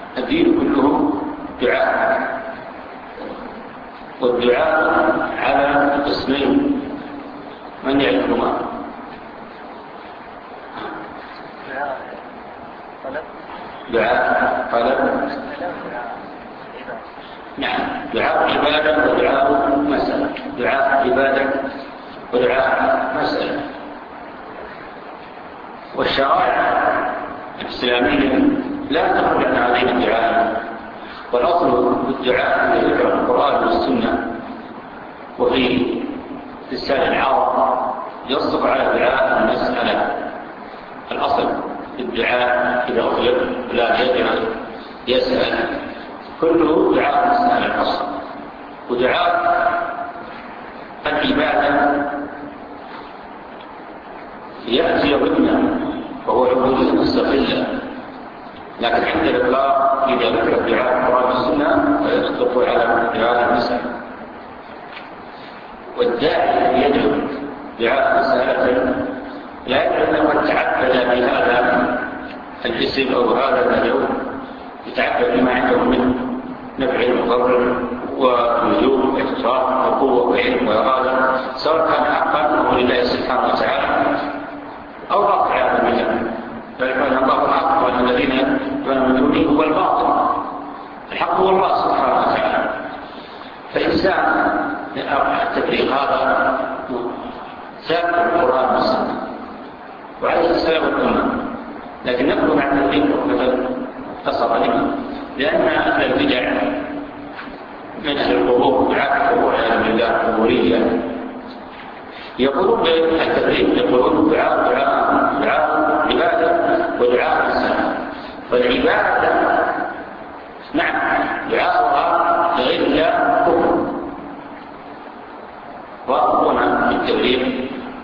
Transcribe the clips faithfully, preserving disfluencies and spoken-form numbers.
الدين كله دعاء، والدعاء على قسمين، من يعرفهما؟ دعاء طلب، نعم، دعاء عبادة ودعاء مسألة، دعاء عبادة ودعاء مسألة. والشرائع الإسلامية لا تخرج عن هذين الدعاء، والأصل في الدعاء الذي ذكر القرآن والسنة وفي لسان العرب يصدق على دعاء المسألة. الأصل في الدعاء إذا أطلق لا يدعو يسأل كله دعاء مسألة الأصل. ودعاء العبادة يأتي ضمن وهو عبودية مستقلة، لكن عند الإطلاق إذا ذكر الدعاء القرآن والسنة فيصدق على دعاء المسألة. والداعي الذي يدعو دعاء مسألة لا يدعو أنه قد تعبد بهذا الاسم أو هذا المدعو، يتعبد بما عنده من نفع وضر ونجوم واتصال وقوة وعلم وإرادة، سواء كان حقا أو لله سبحانه وتعالى أو باطل عياذا بالله. فيقول الله الحق وأن الذين يدعون من دونه هو الباطل، الحق هو الله سبحانه وتعالى. فإنسان التفريق هذا ثابت القرآن والسنة وعليه السلام والأمة، لكن نقول عن التفريق مثلا قصر لنا، لأن أهل البدع من أهل القبور دعاة القبور عياذا بالله القبورية يقولون بالتفريق، يقولون دعاء دعاء دعاء عبادة ودعاء مسألة. فالعبادة نعم دعاؤها لغير الله كفر، وأقول بالتفريق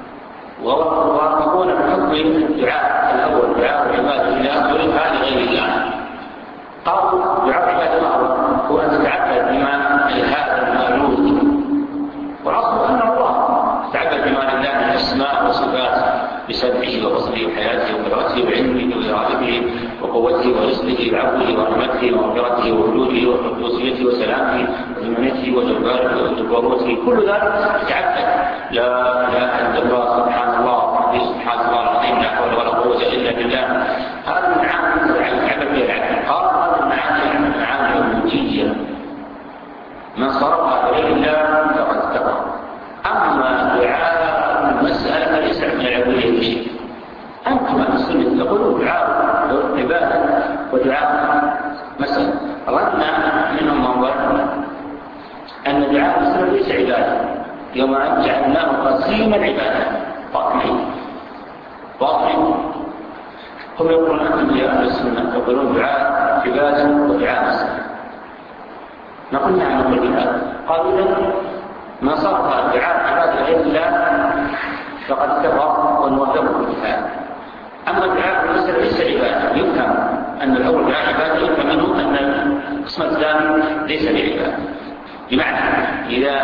وأقول بحكم الدعاء الأول دعاء عبادة الله ولها لغير الله. قالوا دعاء عبادة هو أن تتعبد بما هذا المعلوم، والأصل أن الله تعبد بما لله من أسماء وصفات بسبحه وبصره وحياته وقدرته وعلمه وإرادته وقوته ورزقه وعفوه ورحمته ومغفرته ووجوده وقدوسيته وسلامه ومنته وجباره وجبروته، كل ذلك تعبد لا اله الا الله سبحان الله وبحمده سبحان الله العظيم لا حول ولا قوه الا بالله. هذه المعاني تعبد بها العبد. قال هذه المعاني معاني عبوديه، من صرفها غير الله فقد كفر. أما دعاء المسألة فليس من العبودية شيء. أنتم أهل السنة تقولون دعاء عبادة ودعاء مسألة. ظن منهم من ظن أن دعاء المسألة ليس عبادة، يوم أن جعلناه قسيما عبادة باطنين باطنين. هم يقولون أنتم يا أهل السنة تقولون دعاء عبادة ودعاء مسألة. نقول نعم نقول بهذا. قالوا إذن ما صرف الدعاء عبادة غير الله فقد كفر ونوافقه في هذا. أما الدعاء المسألة ليس عبادة، يفهم أن الأول دعاء عبادة، يفهم منه أن القسم الثاني ليس بعبادة. بمعنى إذا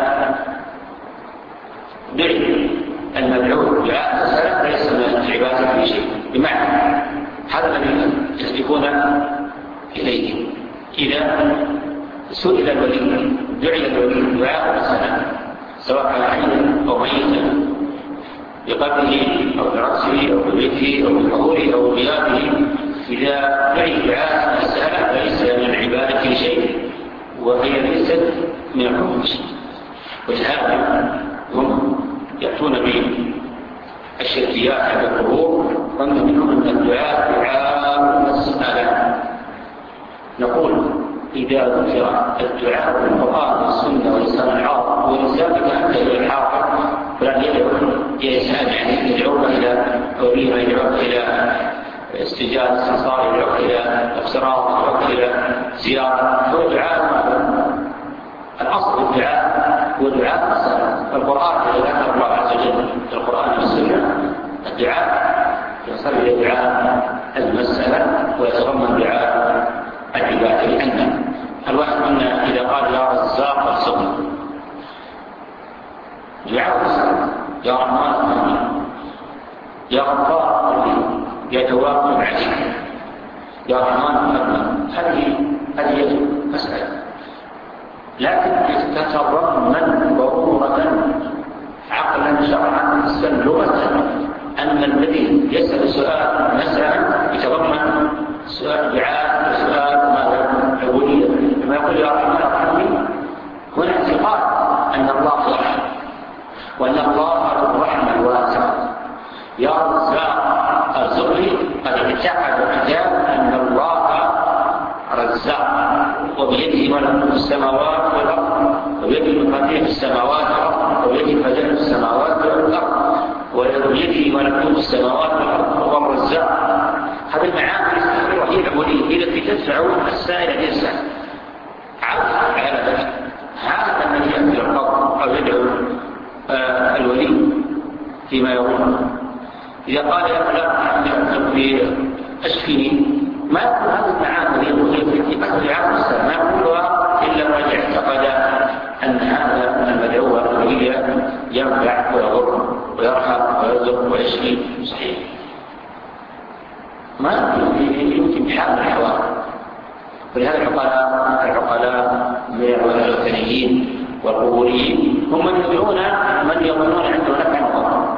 دعي المدعو دعاء مسألة ليس من العبادة في شيء، بمعنى هذا الذي يسبقون إليه. إذا سئل الولي دعي الولي دعاء مسألة سواء كان حيا أو ميتا بقلبه أو برأسه أو ببيته أو بحضوره أو بغيابه، إذا دعي دعاء مسألة ليس من العبادة شيء وهي ليست من الحكم شيء. ولهذا هم يأتون بالشركيات على القبور ظن منهم أن الدعاء دعاء مسألة. نقول إذا ذكر الدعاء في القرآن والسنة ولسان العرب والإنسان كأنه إلى الحاضر فلن يدعو يسأل يعني يدعوه إلى أوليمة، يدعوه إلى استجابة استنصار، يدعوه إلى اقتراض، يدعوه إلى زيارة. هو دعاء ماذا؟ الأصل الدعاء هو دعاء مسألة. القرآن إذا ذكر الله عز وجل في القرآن والسنة الدعاء يصل إلى دعاء المسألة ويتضمن دعاء العبادة، لأن الواحد منا إذا قال يا رزاق ارزقنا دعاء مسألة، يا رحمن ارحمني، يا غفار اغفر لي، يا تواب تب علي، يا رحمن ارحمنا. هذه لكن تتضمن ضرورة عقلا شرعا سلمة أن الذي يسأل سؤال مسألة يتضمن سؤال دعاء وسؤال ماذا عبودية، كما يقول يا رحمن ارحمني، هنا اعتقاد أن الله يرحم وأن الله ذو الرحمة الواسعة. يا رزاق ارزقني، قد اعتقد الرجال أن الله رزاق وبيده ملك السماوات والأرض وبيده مفاتيح السماوات والأرض وبيده خزائن السماوات والأرض وبيده ملكوت السماوات والأرض وهو الرزاق. هذه المعاني وهي العبودية التي تدفع السائل الإنسان عبد على ذلك. هذا الذي يأتي القول أو يدعو آه الولي فيما يقول. إذا قال يا فلان أشفني، ما يقول هذه المعاني هي في أهل العالم السلام، ما يقولها إلا ما اعتقد أن هذا المدعو الولي ينفع ويضر ويرحم ويرزق ويشفي. صحيح، ما يمكن بحال الحوار. ولهذا العقلاء العقلاء من الوثنيين والقبوريين هم من يدعون من يظنون عنده نفع وضر،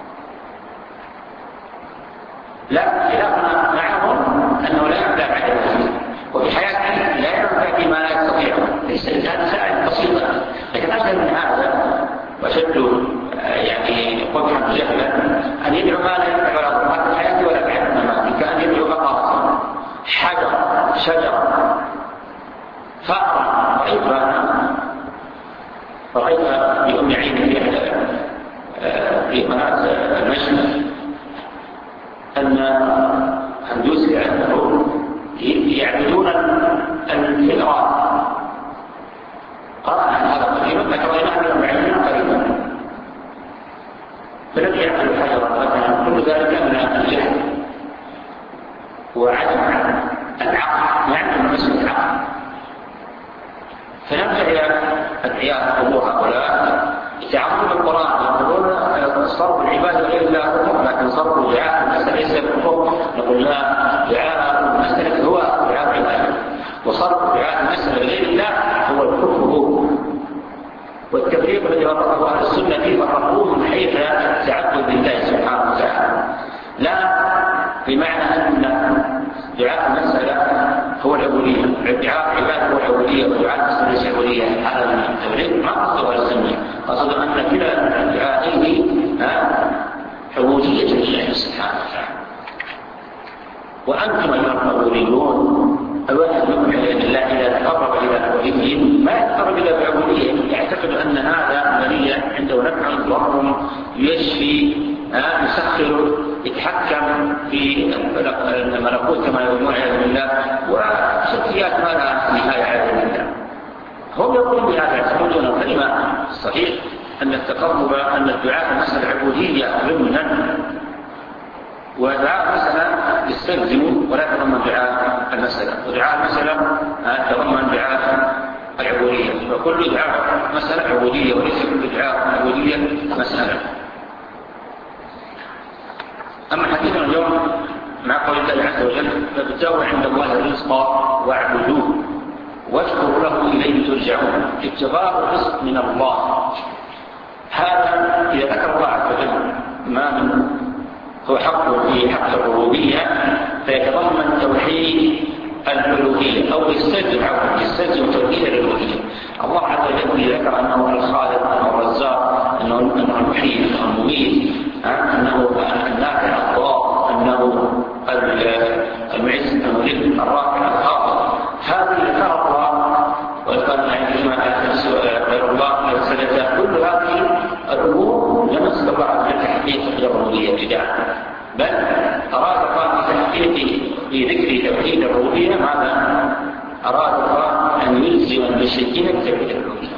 لا خلافنا معهم أنه لا ينفع بعد الموت، وفي حياته لا ينفع فيما لا يستطيع. ليس الإنسان سائل بسيطة، لكن أجل من هذا وشد يعني قبحا جهلا أن يدعو ما لا ينفع ولا يضر في حياته ولا بعد الممات، كأن يدعو بقرة، حجر، شجر، فأرا. رأيت بأم عيني في قناة المشهد أن هندوسي عنده يعبدون الفئران. قرأ عن هذا قريبا، ذكرناه من أربعين قريبا. فلم يعبد حجرا مثلا، كل ذلك من الجهل وعدم العقل، يعبد المسجد العقل. فنبدأ أدعياء أبو هؤلاء يتعاملون بالقرآن، يقولون صرف العبادة غير الله كفر، لكن صرف الدعاء المسألة ليس كفر. نقول لا، دعاء المسألة هو دعاء العبادة، وصرف دعاء المسألة غير الله هو الكفر. والتفريق الذي فرقه أهل السنة فيه فرقوه من حيث تعبد بالله سبحانه وتعالى، لا بمعنى أن دعاء المسألة هو العبودية، دعاء العبادة هو العبودية، ودعاء المسألة ليس العبودية. هذا التفريق ما قصده أهل السنة، قصده أن كلا الدعائين عبودية لله سبحانه وتعالى. وأنتم أيها القبوريون، الواحد يؤمن بالله إذا تقرب إلى وليه ما يتقرب إلى بعبودية، يعتقد أن هذا ولي عنده نفع ضر يشفي، يسخر، يتحكم في الملكوت كما يقولون عياذ بالله، وشركيات ما لها نهاية عياذ بالله. هم يقولون بهذا، يعتقدون الكلمة الصحيح أن التقرب أن الدعاء مسألة عبودية ضمنا، ودعاء المسألة يستلزم ولا يتضمن دعاء المسألة، ودعاء المسألة يتضمن دعاء العبودية، وكل دعاء مسألة عبودية وليس كل دعاء عبودية مسألة. أما حديثنا اليوم مع قول الله عز وجل فابتغوا عند الله الرزق واعبدوه واشكروا له إليه ترجعون. ابتغاء الرزق من الله، هذا إذا ذكر الله عز وجل ما من هو حق في حق الربوبية فيتضمن توحيد الألوهية أو يستلزم يستلزم توحيد الألوهية. الله عز وجل ذكر أنه الخالق، أنه الرزاق، أنه المحيي، أنه المميت، أنه النافع الضار، أنه المعز، المذل، الرافع، الخافض. هذه ذكرها وقال غير الله وسلته. كل هذه الأمور لم يستطع من تحقيق الربوبية ابتداء، بل أراد الله في تحقيق في ذكر توحيد الربوبية ماذا؟ أراد الله أن يلزم المشركين بتوحيد الربوبية،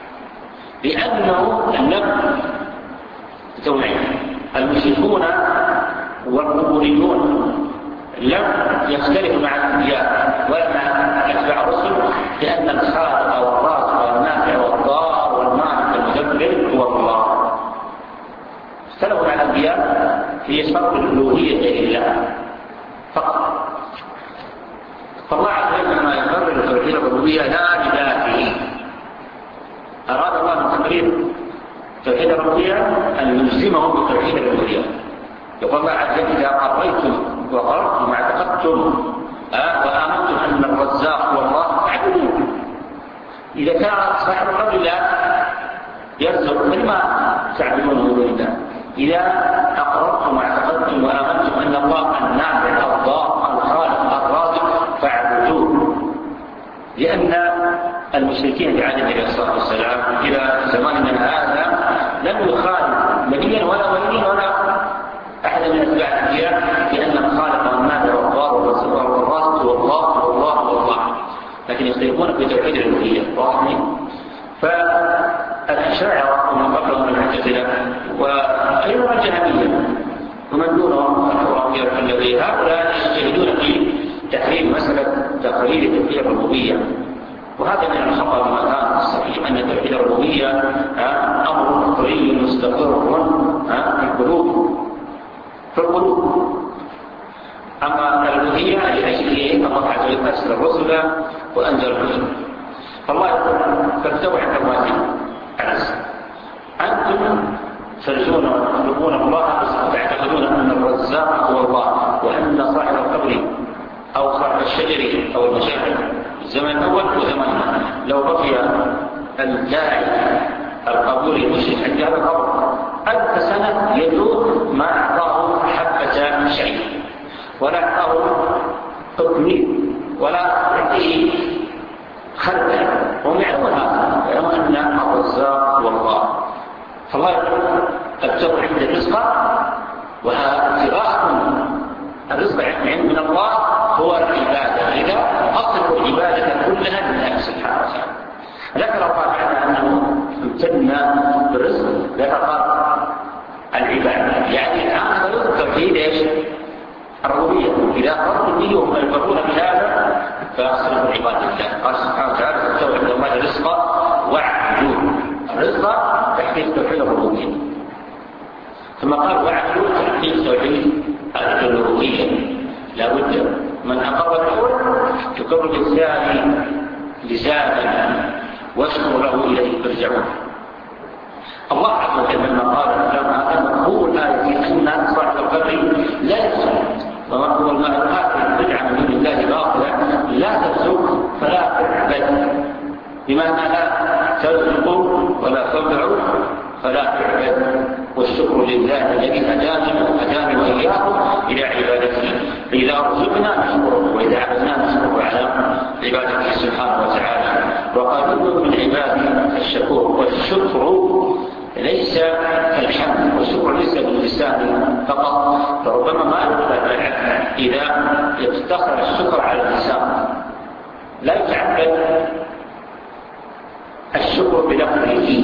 لأنه النبي توحيد المشركون والقبوريون لم يختلفوا مع الأنبياء ولا مع أتباع الرسل، لأن الخالق والرازق والنافع والضار والمالك المدبر هو الله. اختلفوا مع الأنبياء في صرف الألوهية لله فقط. فالله عز وجل لما يقرر توحيد الربوبية لا لذاته توحيد الربوبية أن نلزمهم بتوحيد الألوهية. يقول الله عز وجل: إذا قريتم وقررتم واعتقدتم أه وآمنتم أن الرزاق هو الله فاعبدوه. إذا كان صاحب القول لا يرزق فلما تعبدونه من دون الله؟ إذا أقررتم واعتقدتم وآمنتم أن الله النافع الضار الخالق الرازق فاعبدوه. لأن المشركين في عهد النبي صلى الله عليه وسلم إلى زماننا هذا لم يخالف نبيا ولا وليا ولا أحد من أتباع الأنبياء بأن الخالق والنافع والضار والرازق هو الله والله والله، لكن يختلفون في توحيد الألوهية. فالأشاعرة ومن قبلهم المعتزلة وأيضا الجهمية ومن دونهم الحرامية الذين هؤلاء يجتهدون في تحريم مسألة تقرير توحيد الربوبية، وهذا من الخطأ بمكان الصحيح أن توحيد الربوبية أمر طري مستقر في القلوب في القلوب. أما الألوهية لأجله الله عز وجل أرسل الرسل وأنزل الكتب. فالله يقول: فاستووا عند الوادي العز. أنتم ترجون وتطلبون الله وتعتقدون أن الرزاق هو الله، وأن صاحب القبر أو صاحب الشجر أو المشاعر الزمن الأول وزمننا لو بقي الداعي القبول المشرك عند هذا القبر ألف سنة يدور ما أعطاه حبة شيء ولا أعطاه تطمير ولا يعطيه خردة، وهم يعلمون هذا، يعلمون أن الرزاق هو الله. فالله يقول: ابتغوا عند الرزق، وابتغاء الرزق من الله هو العبادة. إذا أصل العبادة كلها لله سبحانه وتعالى. ذكر الله تعالى أنه امتن بالرزق، ذكر العبادة، يعني الآن الرزق توحيد ايش؟ الربوبية. إذا قرروا به وهم يفرون بهذا فيصرف عباد الله. قال سبحانه وتعالى: فاستووا عند الله الرزق واعبدوه. الرزق تحقيق توحيد الربوبية، ثم قال: واعبدوه تحقيق توحيد الألوهية. لا بد من أقر الأول يقر بالثاني لسانا واشكر له إليه ترجعون. الله عز وجل لما قال لما مفهوم الآية أن صاحب القبر لا يرزق، ومفهوم الآية بدعة من دون الله باطلة لا ترزق فلا تعبد، بمعنى لا ترزق ولا ترجع فلا تعبد. والشكر لله الذي هدانا وهداني وإياكم إلى عبادته. فإذا رزقنا نشكره، وإذا عبدنا نشكره على عبادته سبحانه وتعالى. وقليل من عباده الشكور. والشكر ليس الحمد، والشكر ليس باللسان فقط، فربما ما يقبل العبد إذا يفتخر الشكر على اللسان. لا يتعبد الشكر بلفظه،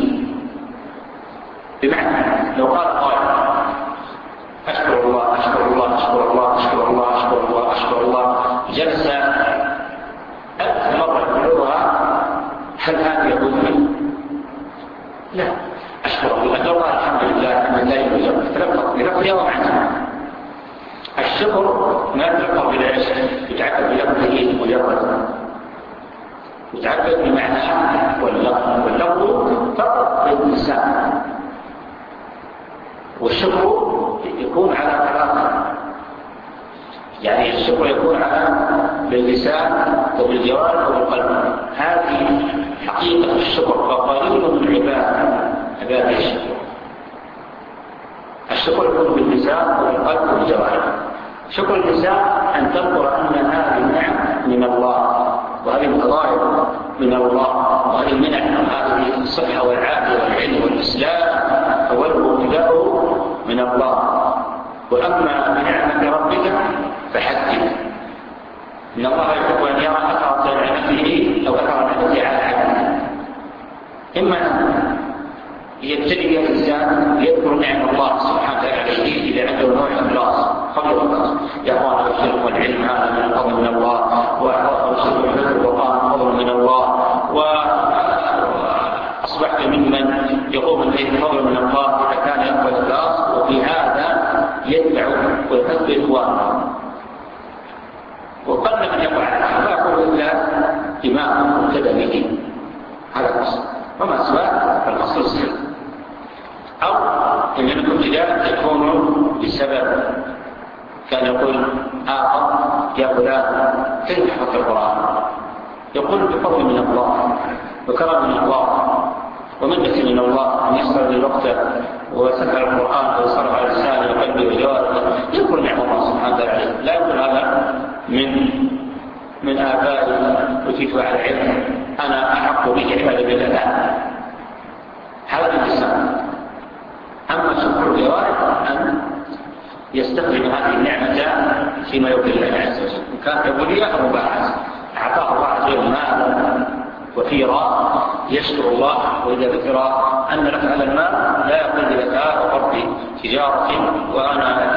بمعنى لو قال قائل: أشكر الله أشكر الله أشكر الله أشكر الله أشكر الله أشكر الله جلس ألف مرة يقولها، هل هذا يقول منه؟ لا. أشكر الله لو قال الحمد لله الحمد لله يوجد تلفظ بلفظه ومعنى. الشكر ما يتلفظ بلاش، يتعبد بلفظه مجرد، يتعبد بمعناه واللفظ، واللفظ فقط باللسان، والشكر يكون على ثلاثة. يعني الشكر يكون على باللسان وبالجوارح وبالقلب. هذه حقيقة الشكر. وقليل من العباد عباد الشكر. الشكر يكون باللسان وبالقلب وبالجوارح. شكر اللسان أن تذكر أن هذه النعم من الله، وهذه الفضائل من الله، وهذه المنع، وهذه الصحة والعافية والعلم والإسلام والابتلاء من الله. وأما بنعمة ربك فحدث. إن الله يحب أن يرى أثر نعمته أو أثر نعمته على عبده. إما أن يبتلي الإنسان يذكر نعم الله سبحانه وتعالى عليه إذا عنده نوع إخلاص قبل الإخلاص، يا أخوان الشرك والعلم هذا من الفضل من الله، والشرك والحفظ القرآن فضل من الله، وأصبحت ممن يقوم الليل فضل من الله إذا كان يقبل الإخلاص. وفي هذا يدفع ويحب إخوانه. وقل من يقع ما يقول إلا إمام مبتدأ به، هذا الأصل، وما سواه فالأصل السر. سبب. كان يقول آخر يا فلان كيف حفظت القرآن؟ يقول بفضل من الله وكرم من الله ومنة من الله أن يسر لي الوقت وسمع القرآن ويصرف على لساني وقلبي وجوارحي. يقول نعم الله سبحانه وتعالى. لا يقول هذا من من آبائي أتيت على العلم أنا أحق به عبادة بالله. لا، هذا اللسان. أما شكر الجوارح أن يستخدم هذه النعمة فيما يرضي الله عز وجل. إن كانت عبودية أو مباحث أعطاه الله عز وجل مالا وفيرا يشكر الله. وإذا ذكر أن لك هذا المال لا يقول لك أقرت تجارة وأنا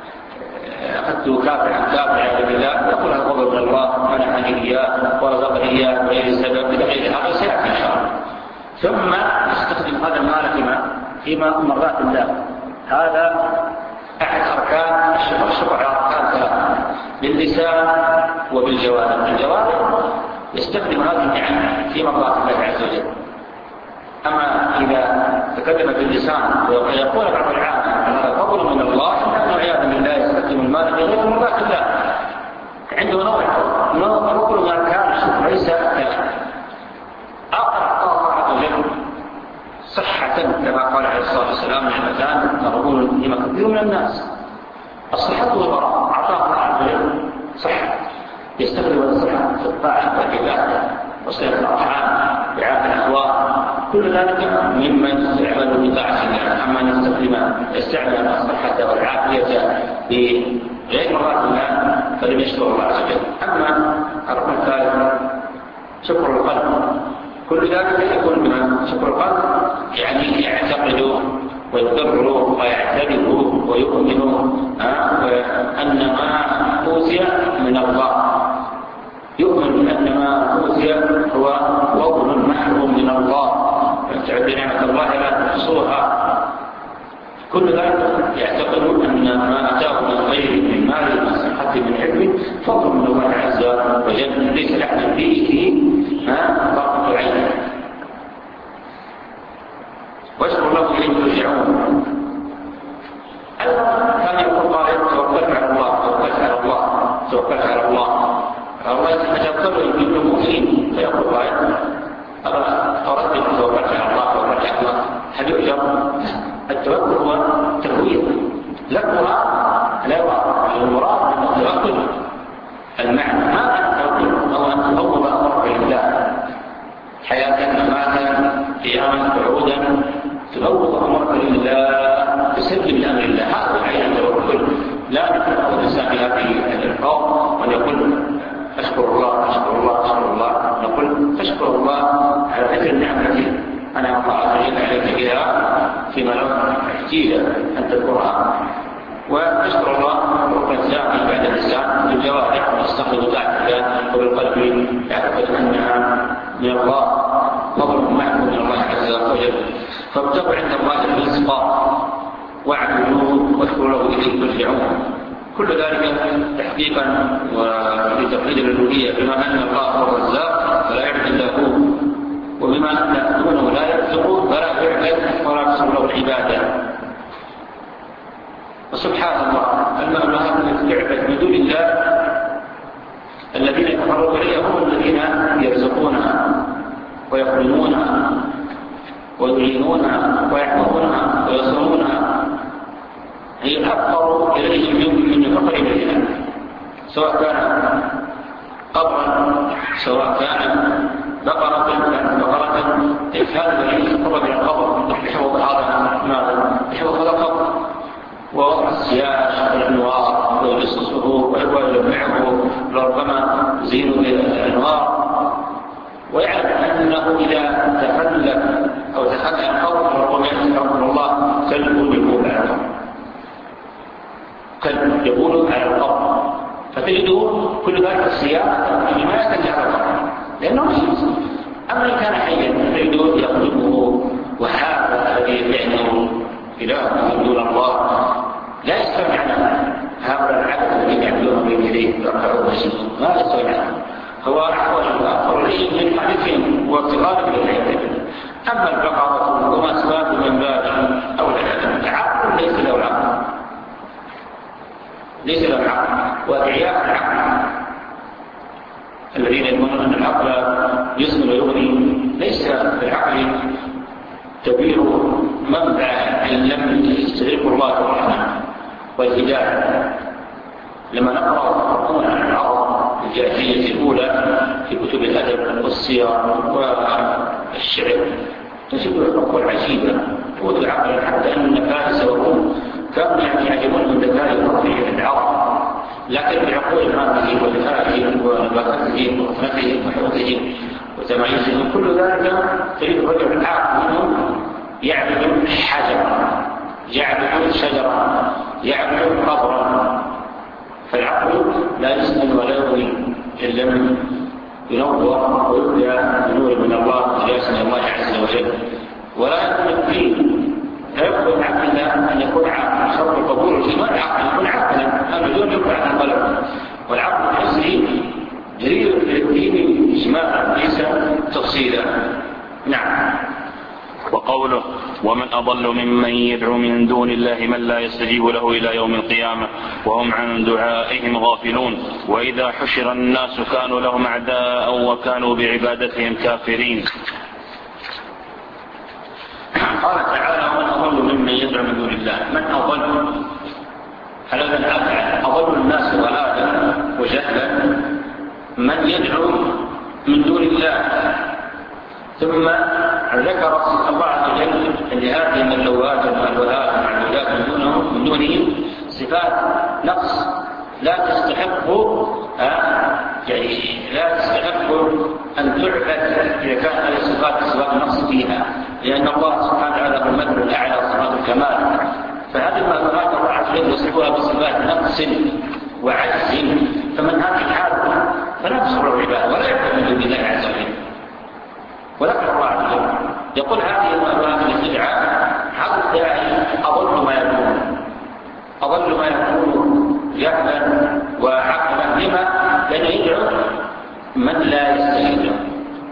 أخذت كافعا كافعا بالله، يقول هذا فضل من الله منحني إياه ورزقني إياه بغير سبب بغير هذا سيأتي إن شاء الله. ثم يستخدم هذا المال فيما فيما مرات الله. هذا أحد أركان الشكر. الشكر على أركان ثلاثة باللسان وبالجوارح. الجوارح يستخدم هذه النعم في مرضات الله عز وجل. أما إذا تكلم باللسان ويقول بعض العامة هذا فضل من الله أنه عياذا بالله يستخدم المال في غير مرضات الله. عنده نوع نوع ركن من أركان الشكر ليس كلام. أعطى الله عز وجل صحة كما قال عليه الصلاة والسلام نعمتان مغبون بهما كثير من الناس. الصحة والبراءة. أعطاه الله عز وجل صحة يستخدم الصحة في الطاعة والعبادة وصلة الأرحام رعاية الأخوان كل ذلك ممن يعمل بطاعة الله. أما أن يستخدم يستعمل الصحة والعافية بغير مراد الله فلم يشكر الله عز وجل. أما الركن الثالث شكر القلب. كل ذلك يكون بما شكر القلب يعني يعتقد ويقر ويعترف ويؤمن أن ما أوتي من الله، يؤمن بأن ما أوتي هو فضل محروم من الله تعد نعمة الله لا تحصوها. كل ذلك يعتقد أن ما أتاه من خير من مال من صحة من علم فضل من الله عز وجل ليس لحد فيه ضغط عين. واشكر له إليه ترجعون. كان يقول قائل توكلت على الله توكلت على الله توكلت على الله الله يتوكل يجيب مؤمنين. فيقول قائل أردت توكلت على الله توكلت على الله هل يؤجر؟ التوكل هو تهوية لكها لا يوقع المراد من التوكل المعنى ما أن التوكل هو أن تفوض أمرك لله حياة مماتا قياما قعودا تفوض أمرك لله تسلم لأمر الله. هذا عين التوكل. لا يكون الإنسان بهذه القول وأن يقول أشكر الله أشكر الله أشكر الله. نقول تشكر الله على ذكر النعمة أنا الله عز وجل عليك بها فيما لو احتيج أن تذكرها. وتشكر الله ركن ثاني بعد اللسان بالجوارح وتستخدم ذلك الله وبالقلب يعتقد أنها من الله فضل محمود من الله عز وجل. فابتغوا عند الله الرزق واعبدوه واشكروا له إليه ترجعون. كل ذلك تحقيقا ولتوحيد الالوهيه بما ان الله هو الرزاق فلا يعبد الا هو وبما ان دونه لا يرزق فلا يعبد ولا تصل له العباده. وسبحان الله المألوهات التي تعبد من دون الله الذين يتقربون اليها هم الذين يرزقونها ويخدمونها ويعينونها ويحفظونها ويصومونها. هي أفقر إليهم من يفقر إليها سواء كان قبرا سواء كان بقرة كانت بقرة هذا الذي يتقرب إلى القبر يحفظ هذا ماذا يحفظ هذا القبر ووضع السياج والأنوار ويجلس الصدور ويلمعه لربما زينوا بالأنوار ويعلم أنه إذا تخلف أو تخلف القبر ربما يتقرب الله كلب يقول على القبر كلب يقول على القبر فتجده كل ذلك السياق لما يستنجع على القبر لأنه مشيط. أما إن كان حيا تجده يخلقه وهذا الذي يعنه إله من دون الله لا يستوي عنه. هؤلاء العبد الذين يعبدون بين يديه يركعون ويسجدون ما يستوي عنه. هو أحوال الآخر ليس من حديثهم وافتقارهم إليه. أما البقرة وما سواه من باب أو العقل ليس له العقل ليس لهم عقل، وأدعياء العقل الذين يظنون أن العقل يسمن ويغني، ليس العقل كبير منبع إن لم يستدركه الله الرحمن والهداية. لما نقرأ القرآن عن العرب الجاهلية الأولى في كتب الأدب والسير والشعر نجد العقول عجيبة والعقل، حتى أن فارس والروم كانوا يعجبون من ذكاء العرب، لكن بعقول ماته ودفاعهم ونباتهم وفنتهم وحوثهم وتمايزهم كل ذلك تجد رجل عاقل منهم يعبد حجرا، يعبد شجرا، يعبد قبرا. فالعقل لا يسمن ولا يغني إن لم ينور ويبدأ بنور من الله جاسم الله عز وجل، ولا يكون الدين لا يقبل العقل أن يكون عاقل. شرط قبول الإيمان عقل يكون عاقلا، أما بدون يقبل عن القلب، والعقل الحسي دليل في الدين إجماعا ليس تفصيلا. نعم. وقوله ومن أضل ممن يدعو من دون الله من لا يستجيب له إلى يوم القيامة وهم عن دعائهم غافلون وإذا حشر الناس كانوا لهم أعداء وكانوا بعبادتهم كافرين. قال تعالى ومن أضل ممن يدعو من دون الله. من أضل على من أفعل أضل الناس ضلالا وجهلا من يدعو من دون الله. ثم ذكر الله عز وجل لهذه الملوات والملوهات والمعبودات من دونه من دونه صفات نقص لا تستحق يعني لا تستحق أن تعبد إذا كانت هذه الصفات صفات النقص فيها، لأن الله سبحانه وتعالى هو المثل الأعلى صفات الكمال. فهذه الملوهات الله عز وجل يصفها بصفات نقص وعجز، فمن هذه الحالة فلا تصبر العباد ولا يعبد من دون الله عز وجل. ولكن الله عز وجل يقول هذه الملوهات الاستدعاء حق الداعي أضل ما يكون، أضل ما يكون جهلا وعقلا. لما؟ لأنه يدعو من لا يستجيب له.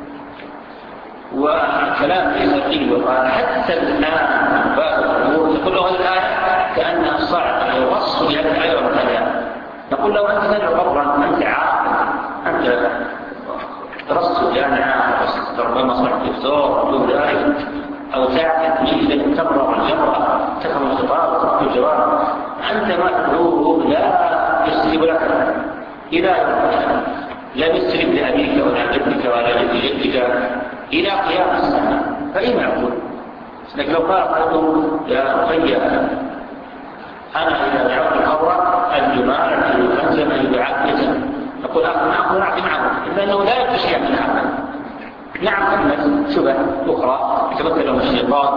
وكلام ليس قيل وقال حتى الآن باب الأمور تقول له الآية كأنها صعبة يوصل إلى الآية والكلام. نقول له أنت تدعو قبرا، أنت عاقل، أنت درست الجامعة، ربما صرت دكتور أو ذلك، أو تعقد مثل تمرر الجمرة تفهم الخطاب وتعطي الجواب. أنت ما تدعوه لا يستجيب لك إلى لم يستجب لأبيك ولا جدك ولا جد جدك إلى قيام الساعة، فإن أقول لكن لو قال قلتم يا أخي أنا إذا دعوت القبر الجمال الخنزم البعاثة نقول أقول أعطي معه، إلا أنه لا يكفي شيئا من هذا. نعم ثمة شبه أخرى يتمثل لهم الشيطان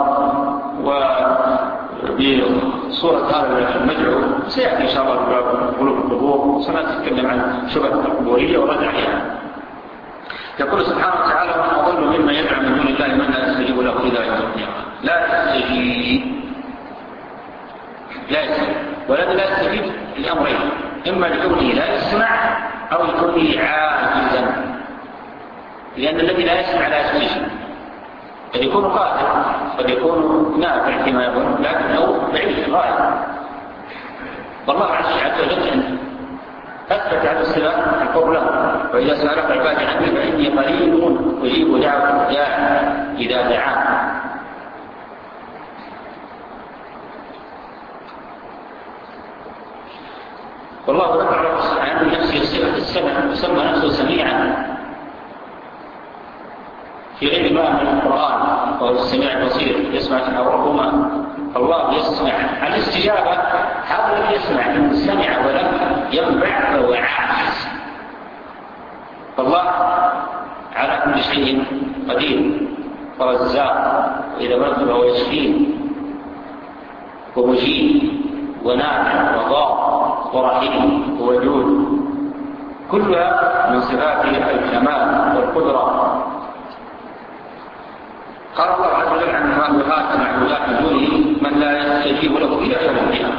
وبصورة هذا المدعو سيأتي إن شاء الله باب قلوب القبور وسنتكلم عن شبه القبورية ورد عليها. يقول سبحانه وتعالى ومن أضل مما يدعو من دون الله من لا يستجيب له إلى يوم القيامة. لا يستجيب لا يستجيب ولكن لا يستجيب لأمرين، إما لكونه لا يسمع أو لكونه عاجزا، لأن الذي لا يسمع لا يستجيب. قد يكون قادر، قد يكون نافع فيما يظن، لكنه بعيد غاية. والله عز وجل أثبت هذا الصفة القول له وإذا سألك عبادي عني فإني قريب أجيب دعوة الداعي إذا دعان. والله ذكر عن نفسه صفة السمع وسمى نفسه سميعا في غير ما من القرآن، وهو السميع البصير يسمع تحركهما. الله يسمع. الاستجابة هذا الذي يسمع إن سمع ولم ينبع فهو عاجز. فالله على كل شيء قدير ورزاق، وإذا مرض فهو يشفين ومجيب ونافع وضار ورحيم وودود، كلها من صفات الكمال والقدرة. قال الله عز وجل عن المعبودات المعبودات من دونه من لا يستجيب له إلى يوم القيامة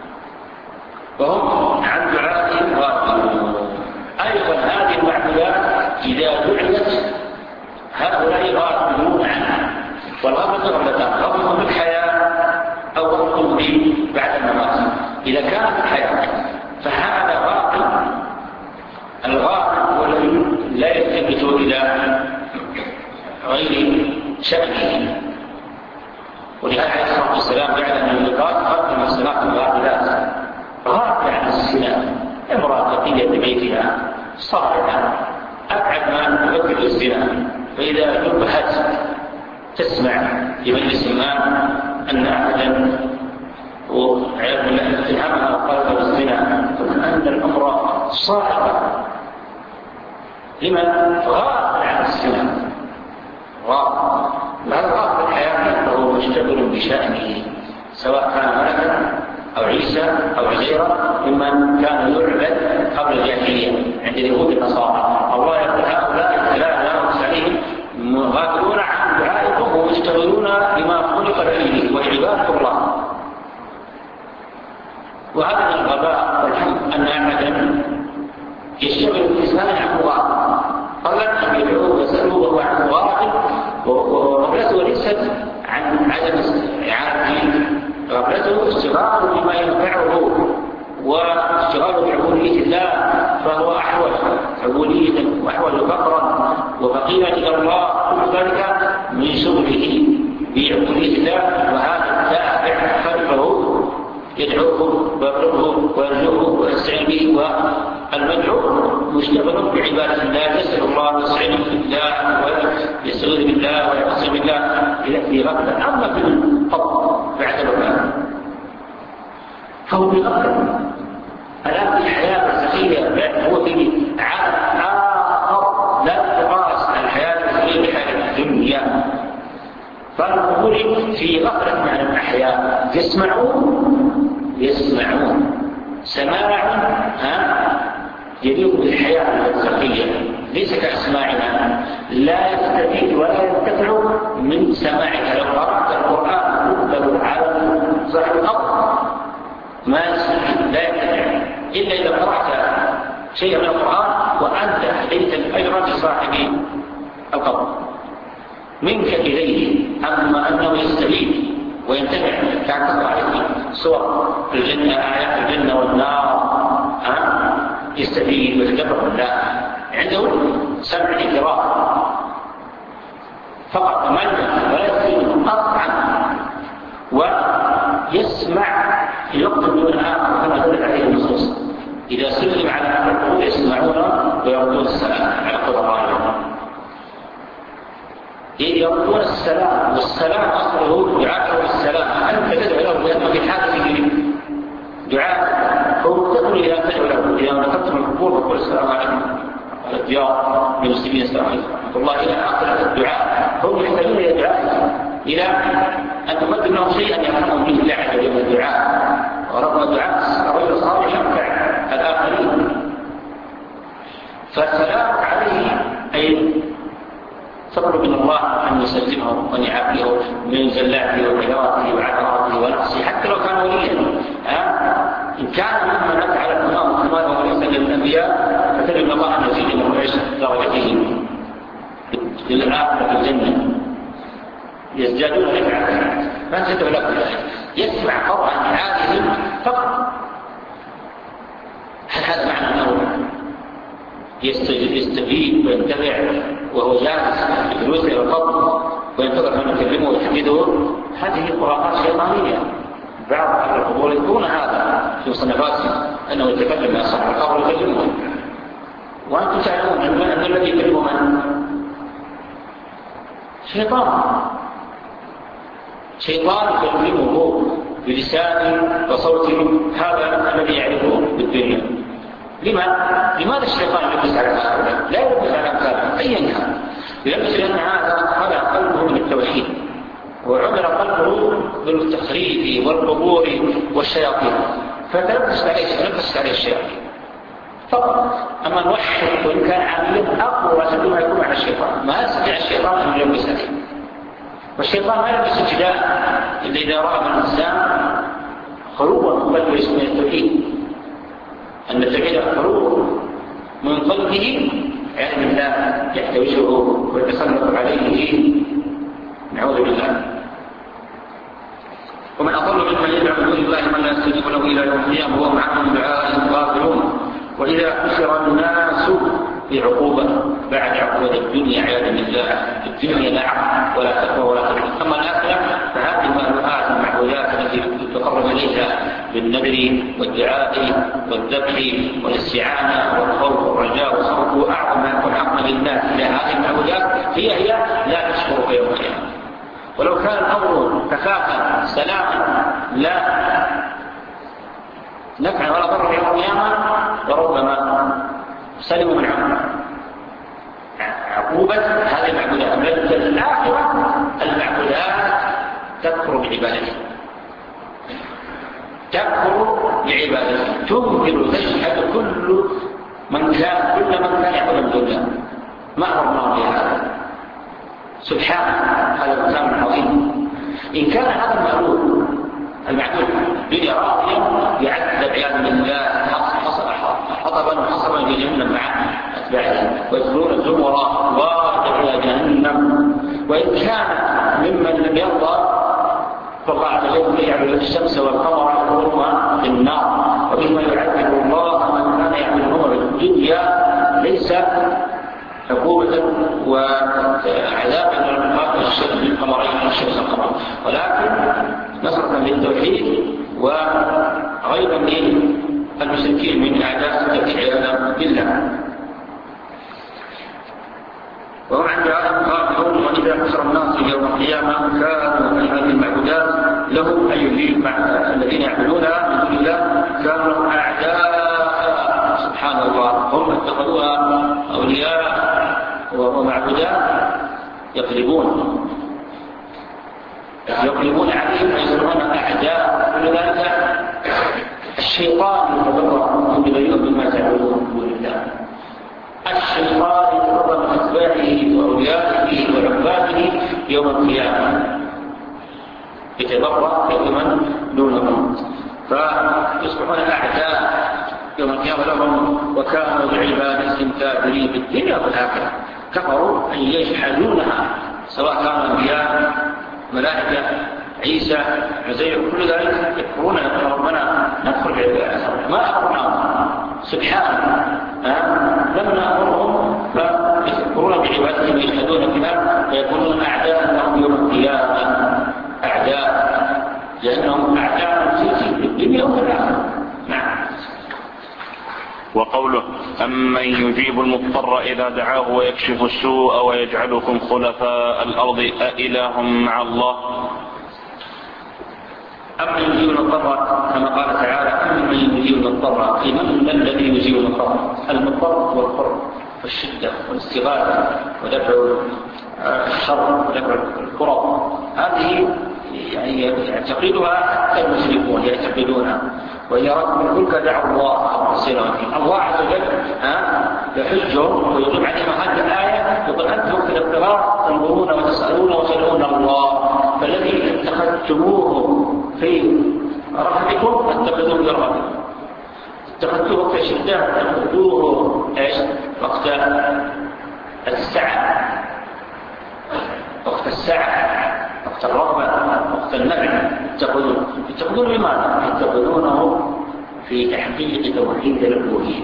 وهم عن دعائهم غافلون. أيضا هذه المعبودات إذا دعيت هؤلاء غافلون عنها، والغفلة غفلتان: غفلة بالحياة أو غفلة بعد الممات. إذا كانت الحياة فهذا غافل. الغافل هو الذي لا يلتفت إلى غير شأنه. ولهذا عليه الصلاة والسلام جعل من اللقاء خلق من صلاة الغافلات. غافل عن الزنا، امرأة تقية ببيتها صالحة أبعد ما تفكر الزنا، فإذا جبهت تسمع في مجلس ما أن أحدا اتهمها قلب بالزنا، فكأن الأمر صاعقة. لمن غافل عن الزنا، غافل. هذا غافل الحياة فهو مشتغل بشأنه، سواء كان ملكا أو عيسى أو عزيرا ممن كان يعبد قبل الجاهلية عند اليهود النصارى. الله يقول هؤلاء لا نقص عليهم غافلون عن دعائكم ومشتغلون بما خلق لأجله وعبادة الله. وهذا من الغباء والحمد أن أحدا يشتغل الإنسان عن الله، قال أن يدعوه ويسألوه وهو عنه غافل، وغفلته ليست عن عدم إعانته، غفلته اشتغاله بما ينفعه واشتغاله بعبودية الله، فهو أحوج عبودية وأحوج فقرا وفقيرا إلى الله، كل ذلك من شغله بعبودية الله. وهذا التابع خلفه يدعوه ويبلغه ويرجوه ويستعين به، والمدعو مشتغل بعبادة الله، يسأل الله ويستعين بالله ويستغيث بالله ويعتصم بالله في غفلة. أما في القبر بعد الوفاة فهو في غفلة. الآن في الحياة البرزخية هو في عالم آخر لا يقاس الحياة البرزخية بحياة الدنيا، فالقبور في غفلة مع الأحياء. يسمعون يسمعون سماعا يليق بالحياة البرزخية، ليس كأسماعنا، لا يستفيد ولا ينتفع من سماعك. لو قرأت القرآن يقبل على ظهر الأرض ما يستفيد، لا ينتفع إلا إذا قرأت شيئا من القرآن وأنت أهديت الأجر لصاحب القبر منك إليه. أما أنه يستفيد وينتفع كعكس عليه صور الجنة، آيات الجنة والنار، ها يستفيد ويتدبر بالله، عنده سمع إدراك فقط ما ولا يستفيد قطعا، ويسمع في وقت دون آخر كما دلت عليه النصوص. إذا سلم على أهل القبور يسمعون ويردون السلام على قدرائهم، يردون السلام، والسلام أصله دعاء بالسلام. أنت تدعو له لأنه في حاجة دعاء، هو تدعو إلى أن تدعو له. إذا نفذتم القبور وقل السلام عليكم على الديار من المسلمين، السلام عليكم ورحمة الله، إلى آخر الدعاء. هم يحتاجون إلى دعاء، إلى أن تقدم لهم شيئا يفهمون به الله عز وجل من الدعاء. ورغم الدعاء الرجل الصالح ينفع الآخرين، فالسلام عليه أي تطلب من الله أن يسلمه وأن يعافيه من زلاته وكدراته وعثراته ونقصه، حتى لو كان وليا. إن كان ممن أتى على الإمام كما هو ليس للأنبياء فتجد الله أن يزيد من عيش درجته للآخرة في الجنة، يزدادون رفعة. فأنت تدعو له يسمع قرآن عالم فقط. هل هذا معنى أنه يستفيد وينتفع وهو جالس بفلوسه إلى القبر وينتظر من يكلمه ويحدده؟ هذه خرافات شيطانية. بعض أهل القبور يقولون هذا في مصنفاتهم أنه يتكلم مع صاحب القبر ويكلمه، وأنتم تعلمون أن الذي يكلمه من؟ شيطان شيطان يكلمه بلسان وصوت هذا الذي يعرفه بالدنيا. لما؟ لماذا الشيطان يلبس على هؤلاء؟ لا يلبس على أمثالهم أيا كان، يلبس لأن هذا خلق قلبه من التوحيد وعمر قلبه بالتخريب والقبور والشياطين، فتلبس عليه تلبس عليه الشياطين فقط. أما نوحد وإن كان عاملا أقوى وأشد ما يكون على الشيطان، ما يستطيع الشيطان أن يلبس عليه. والشيطان ما يلبس ابتداء إلا إذا رأى من الإنسان خلوة من قلبه اسمه التوحيد، أن التوحيد خلوة من قلبه علم الله يحتوجه ويتسلط عليه، نعوذ بالله. ومن أضل ممن يدعو من دون الله من لا يستجيب له إلى يوم القيامة وهم عن دعائهم غافلون. وإذا حشر الناس في عقوبة بعد عقوبة الدنيا عياذا بالله، الدنيا لا عقل ولا تقوى ولا تقوى. أما الآخرة فهذه المألوهات المعبودات التي تقرب إليها بالنذر والدعاء والذبح والاستعانة والخوف والرجاء والخوف وأعظم ما يكون حقا للناس إلى هذه المعبودات هي هي لا تشكر في يوم القيامة. ولو كان الأمر كفافا سلاما لا نفع ولا ضر يوم القيامة لربما سلموا من عقوبة هذه المعبودات. بل في الآخرة المعبودات تكفر بعبادته، تكفر بعبادته، تنكر تشهد كل من كان كل من كان يعبد من دون الله ما أمرنا بهذا. سبحان هذا الكلام العظيم. إن كان هذا المعبود المعبود الدنيا راضية يعذب عياذا بالله حطبا وحصبا في جهنم مع أتباعه ويدخلون الزمراء وارد إلى جهنم. وإن كان ممن لم يرضى فالله عز وجل يعبد الشمس والقمر يدخلهما في النار. ومما يعذب الله من كان يعبدهما في الدنيا ليس عقوبة وعذابا للقمرين والشمس والقمر، ولكن نصرة للتوحيد وغيظا للمشركين من أعداء التوحيد عياذا بالله. وهم عن دعائهم غافلون. وإذا حشر الناس يوم القيامة كانوا من هذه المعبودات لهم أي يجيب الذين يعبدونها من دون الله كانوا أعداء. سبحان الله. هم اتخذوها أولياء ومعبودات يقلبون يقلبون عليهم ويصيرون أعداء. ولذلك الشيطان يتبرأ بغيره مما تعبدون من دون الله. الشيطان يتبرأ من أتباعه وأوليائه وعباده يوم القيامة، يتبرأ بمن دونهم فيصبحون أعداء يوم القيامة لهم. وكانوا بعبادتهم كافرين في الدنيا والآخرة، كفروا أن يجحدونها سواء كانوا أنبياء ملائكة عيسى عزير كل ذلك يكفرون أن ربنا نكفر بعبادته ما أمرناهم سبحانه لم نأمرهم فيكفرون بعبادتهم ويجحدون بها فيكونون أعداء لهم يوم القيامة، أعداء لأنهم أعداء في الدنيا والآخرة. نعم. وقوله أمن يجيب المضطر إذا دعاه ويكشف السوء ويجعلكم خلفاء الأرض أإله مع الله. أمن يجيب المضطر كما قال تعالى أمن يجيب المضطر أي من الذي يجيب المضطر. المضطر هو القرب والشدة والاستغاثة ودفع الشر ودفع الكرب. هذه يعني يعتقدها المشركون يعتقدونها وإذا ركبوا الفلك دعوا الله مخلصين له الله عز وجل يحجهم ويقول عليهم هذه الآية يقول أنتم في الاضطرار تنظرون وتسألون وتدعون الله فالذي اتخذتموه في رهبكم اتخذوه في رهبكم اتخذتوه كشدة اتخذوه ايش وقت السعة وقت السعة وقت الرغبة وقت النفع اتخذونه اتخذونه لماذا؟ اتخذونه في تحقيق توحيد الألوهية.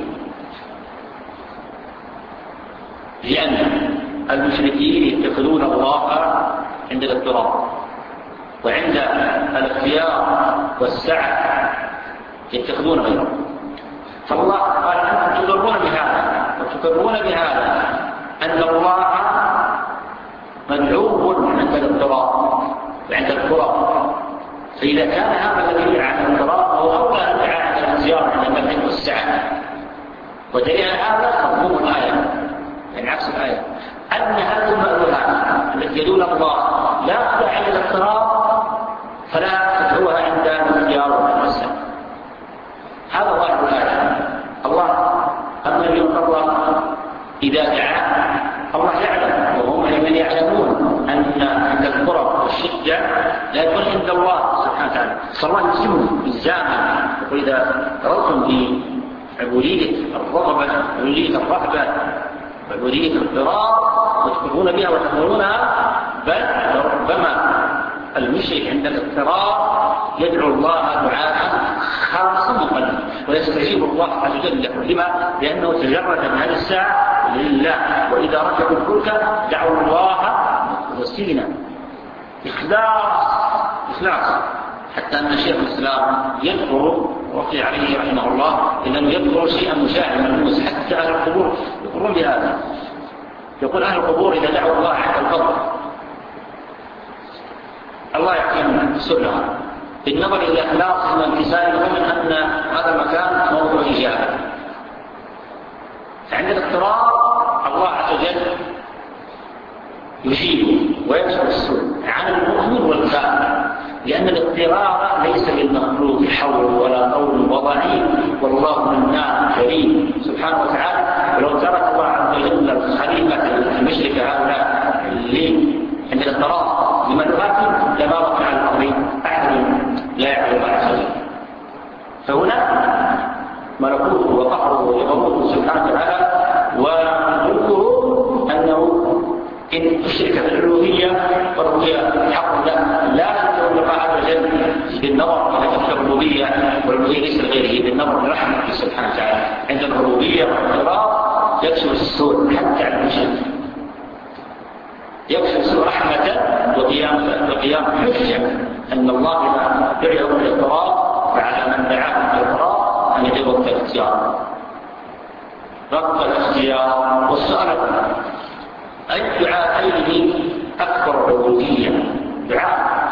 لأن المشركين يتخذون الله عند الاضطرار وعند الاختيار والسعة يتخذون غيره. فالله قال أنتم تضرون بهذا وتقرون بهذا أن الله مدعو عند الاضطرار وعند الكرة. فإذا كان هذا الذي يدعى عند الاضطرار هو أولى أن يدعى عند الاختيار عند النفع والسعة. ودليل هذا مفهوم الآية يعني عكس الآية أن هذه المألوهات التي يدعون الله لا تدعى عند الاضطرار فلا تدعوها عند الاختيار والسعة. هذا ظاهر الآية. الله أما يضطر إذا دعا الله يعلم وهم من يعلمون أن عند الكرب والشدة لا يكون عند الله سبحانه وتعالى. فالله يسلم بالزامن وإذا رأيتم بعبودية الرغبة عبودية الرهبة عبودية الاضطرار وتكفرون بها وتكفرونها بل ربما المشرك عند الاضطرار يدعو الله دعاء خالصا من قلبه ويستجيب الله عز وجل له. لما؟ لأنه تجرد من هذه الساعة لله، وإذا ركبوا الفلك دعوا الله مخلصين إخلاص إخلاص حتى أن شيخ الإسلام يذكر وقي عليه رحمه الله إنه يذكر شيئا مشاهدا ملموس، حتى أهل القبور يقولون بهذا. يقول أهل القبور إذا دعوا الله عند القبر الله يعطيهم سرها بالنظر إلى إخلاصهم وانكسارهم من أن هذا المكان موضوع إجابة. عند الاضطرار الله عز وجل يجيب ويكشف السوء عن المؤمن والكافر، لأن الاضطرار ليس للمخلوق حول ولا قول وضعيف، والله منان كريم سبحانه وتعالى. ولو ترك الله عز وجل الخليفة المشركة هؤلاء اللي عند الاضطرار لمنفعتهم لما وقع على الأرض أحد لا يعلم الله عز وجل. فهنا ملكوته وقهره وجبروته سبحانه وتعالى وملكه أنه إن أشرك بالألوهية والربوبية حق لا لا يمكن الله عز وجل بالنظر إلى تلك الربوبية والألوهية ليس لغيره، بالنظر إلى رحمته سبحانه وتعالى. عند الربوبية والاضطرار يكشف السوء حتى عن المشرك، يكشف السوء رحمة وقيام وقيام حجة أن الله إذا دعي بالاضطرار فعلى من دعاه بالاضطرار أن يجب وقت الاختيار وقت الاختيار. والسؤال أي دعاءين أكبر عبودية؟ دعاء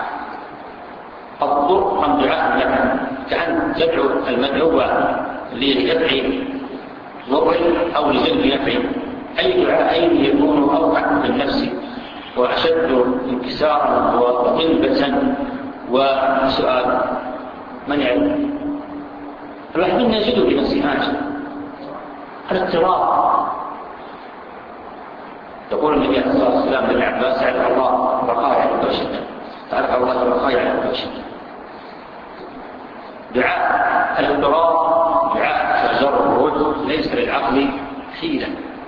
الضر أم دعاء النفع؟ كأن تدعو المدعو ليدعي ضر أو لجلب نفع، أي دعاءين يكون أوقع بالنفس وأشد انكسارا وطلبة وسؤال؟ من يعلم؟ الواحد منا يجد بنفسه حاجة الاضطرار. يقول النبي عليه الصلاة والسلام لابن عباس: اعرف الله رخاء يعرف الشدة، تعرف الله رخاء يعرف الشدة. دعاء الاضطرار دعاء تجرد ليس للعقل حيلة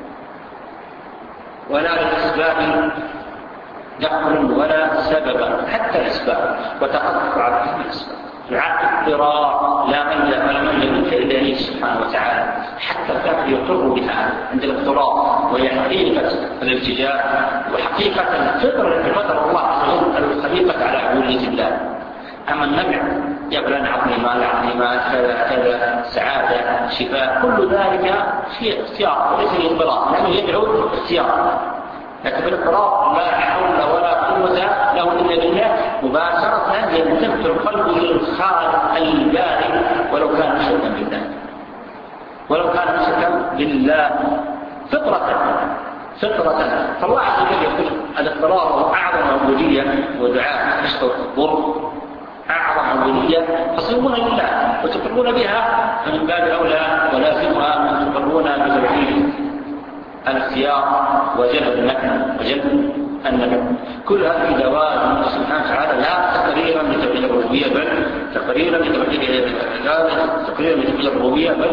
ولا للأسباب دخل ولا سببا، حتى الأسباب وتقطع بهم الأسباب. دعاء اضطرار لا ملجأ ولا ملجأ منك إلا إليه سبحانه وتعالى، حتى الكافر يقر بها عند الاضطرار، وهي حقيقة الالتجاء وحقيقة الفطر التي فطر الله عز وجل الخليقة على عبودية الله. أما النفع يقول أنا أعطني مال أعطني مال كذا كذا سعادة شفاء، كل ذلك في اختيار وليس الاضطرار، لأنه يدعو اختيار. لكن بالاضطرار لا حول ولا قوة له إلا بالله مباشرة ينتفع قلبه للخالق البارئ ولو كان مشركا بالله، ولو كان مشركا بالله فطرة فطرة. فالله عز وجل يقول الاضطرار هو أعظم عبودية ودعاء كشف الضر أعظم عبودية تصيبون لله وتقرون بها، فمن باب أولى ولازمها أن تقرون بتوحيد الاختيار وجلب النفع وجلب النفع. كل هذه دوائر من سبحانه وتعالى لا تقريرا لتوحيد الربوبية بل تقريرا لتوحيد العبادة، تقريرا لتوحيد الربوبية بل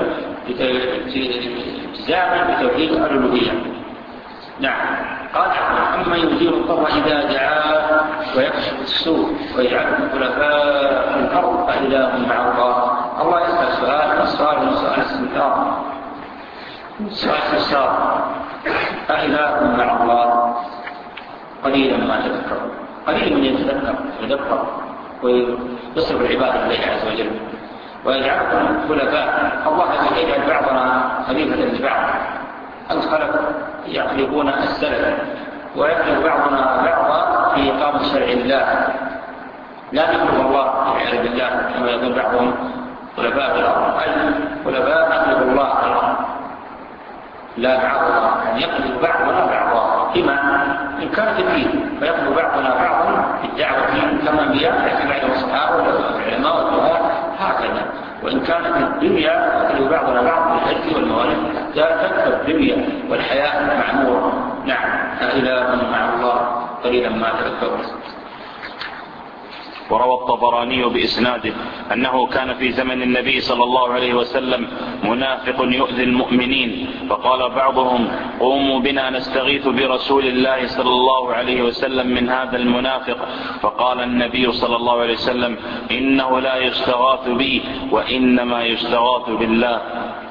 التزاما بتوحيد الألوهية. نعم. قال: أما يجيب الضر إذا دعاه ويكشف السوء ويجعلكم خلفاء الأرض فإله مع الله. الله يسأل سؤال، السؤال سؤال استنكار، سؤال استفسار: أإله مع الله؟ قليلا ما تذكر، قليل من يتذكر يذكر ويصرف العبادة لله عز وجل ويجعلكم خلفاء. الله عز وجل يجعل بعضنا خليفة لبعض، الخلف يخلفون السلف ويخلف بعضنا بعضا في إقامة شرع الله. لا نخلف الله والعياذ بالله كما يقول بعضهم خلفاء في الأرض، أي خلفاء نخلف الله في الأرض لا معاذ الله، يعني يخلف بعضنا بعضا كما إن كان في الدين فيخلف بعضنا بعضا في الدعوة كما الأنبياء يحكي بعضهم الصحابة والعلماء والدعاة هكذا. وإن كانت الدنيا يخلف بعضنا بعض بالحج والموالد حتى تكفى الدنيا والحياة معمورة. نعم. أإله مع الله قليلا ما تذكرون. وروى الطبراني بإسناده أنه كان في زمن النبي صلى الله عليه وسلم منافق يؤذي المؤمنين، فقال بعضهم قوموا بنا نستغيث برسول الله صلى الله عليه وسلم من هذا المنافق، فقال النبي صلى الله عليه وسلم إنه لا يستغاث بي وإنما يستغاث بالله.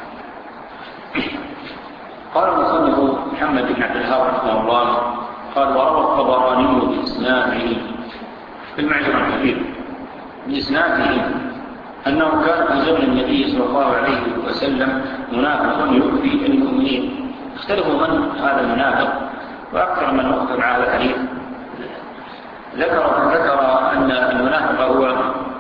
قال المصنف محمد بن عبد الوهاب رحمه الله قال وروى الطبراني بإسناده في المعجم الكبير بإسناده أنه كان في زمن النبي صلى الله عليه وسلم منافق يؤذي المؤمنين. اختلفوا من هذا المنافق، وأكثر من وقف على الحديث ذكر ذكر أن المنافق هو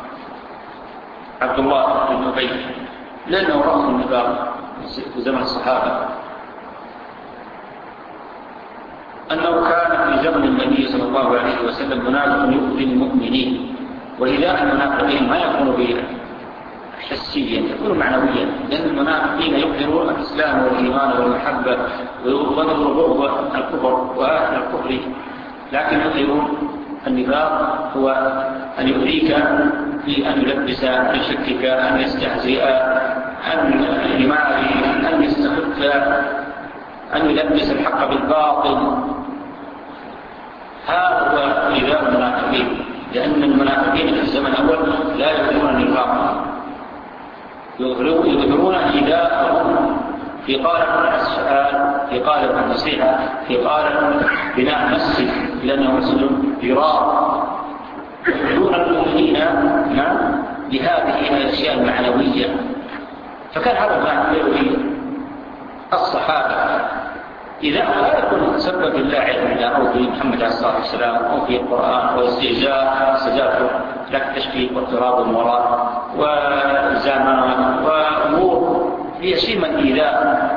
عبد الله بن أبي، لأنه رأس النفاق في زمن الصحابة، أنه كان في زمن النبي صلى الله عليه وسلم منافق يؤذي المؤمنين. وإذا المنافقين ما يكون حسيا، يكون معنويا، لأن المنافقين يظهرون الإسلام والإيمان والمحبة والرغبة والكفر وأهل الكفر، لكن يظهرون النفاق هو أن يؤذيك في أن يلبس، أن يشكك، أن يستهزئ، أن يماري، أن يستخف، أن يلبس الحق بالباطل. هذا هو إيذاء المنافقين، لأن المنافقين في الزمن الأول لا يظهرون النفاق، يظهرون إيذاءهم في قالب السؤال، في قالب النصيحة، في قالب بناء مسجد لأنه مسجد ضرار، يظهرون المؤمنين بهذه الأشياء المعنوية. فكان هذا ما يؤذي الصحابة إذا لا يكون سبب الله علم أو في محمد عليه الصلاة والسلام أو في القرآن أو استهزاء استهزاء لك تشكيك واضطراب المراد وزمان وأمور فيها شيء من إيذاء.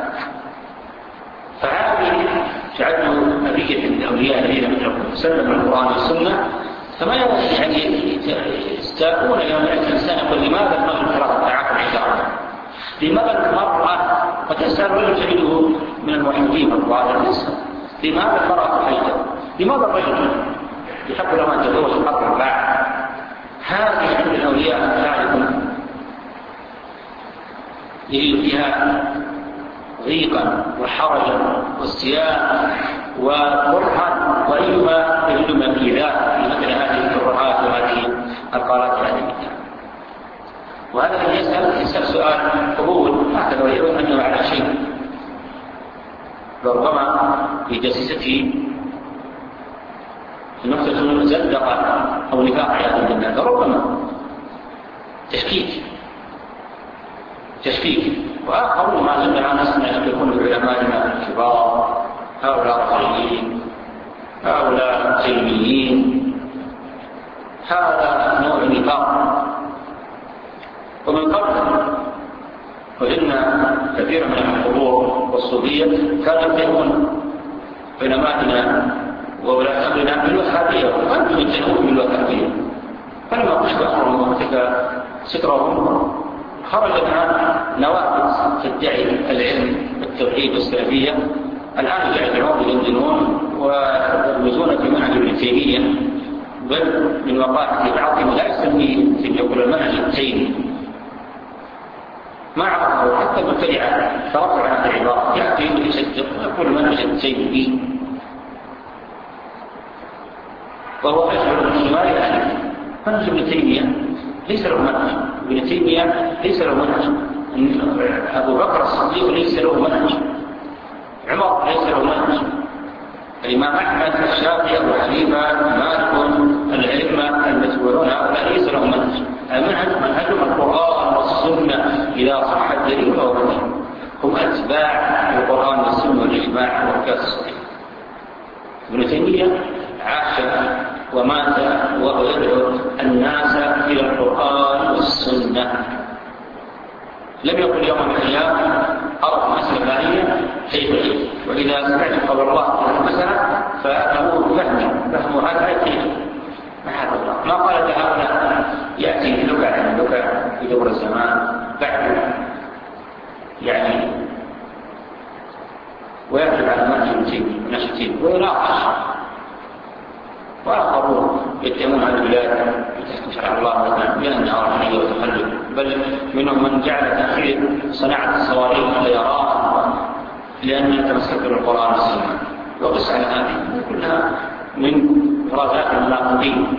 فهذه تعد نتيجة الأولياء الذين مثلهم سلم القرآن والسنة، فما يعني يستاءون يوم يأتي الإنسان يقول لماذا المرأة ترى تعاقب عند لماذا المرأة وتسأل رجل تجده من المحبين الظاهر النساء لماذا المرأة تحجب؟ لماذا الرجل يحب لما أن تزوج القرن بعد؟ هذه عند الأولياء تعرف يجد فيها ضيقا وحرجا واستياء وقرحا، وأيما يجد من في ذات مثل هذه الكرهات وهذه القالات هذه الكلام. وهذا الذي يسأل يسأل سؤال قبول هكذا ويظن أنه على شيء، ربما في جسسته نقطة زندقة أو نفاق عياذا بالله، ربما تشكيك تشكيك وآخرون ما زلنا نسمع أن يكون العلماء الكبار هؤلاء رفيعين هؤلاء علميين، هذا نوع نفاق. ومن قبل وجدنا كثيرا من الحضور والصوفية كانوا يتهمون علماءنا وولاة أمرنا بالوهابية، وأنتم يتهمون بالوهابية، فلما كشف أمرهم وارتكى سترهم خرج الآن نوافذ تدعي العلم والتوحيد والسلفية، الآن يعتبرون يدندنون ويرمزون في منهج ابن تيمية، بل من وقائع بعضهم لا يسميه يقول المنهج التيمي، ما عرفه حتى المبتدعة ترفع عن العبارة، يأتي يصدق ويقول المنهج التيمي، وهو يشعر بالشمال الآن. منهج ابن تيمية ليس له منهج، ابن تيمية ليس له منهج، أبو بكر الصديق ليس له منهج، عمر ليس له منهج، الإمام أحمد الشافعي أبو حنيفة مالك الأئمة المتبوعون هؤلاء ليس لهم منهج، المنهج منهجهم القرآن والسنة إذا صح الدليل فهو منهج، هم أتباع القرآن والسنة والإجماع والقياس الصحيح. ابن تيمية عاش ومات وهو يدعو الناس إلى القرآن والسنة، لم يقل يوم من الأيام أرى مسألة ثانية كيف، وإذا سمعت قول الله في المسألة فأنه فهم فهم هذا يأتي ما هذا الله ما قال هؤلاء يأتي لقى عن لقى في دور الزمان بعد يعني ويكتب على منهج نشتين ويناقش، وآخرون يتهمون على البلاد شرع الله مثلا بأن روحانية وتقلب، بل منهم من جعل تأخير صناعة الصواريخ والطيران لأنها تمسك بالقرآن والسنة. وقس على هذه كلها من إفرازات المنافقين،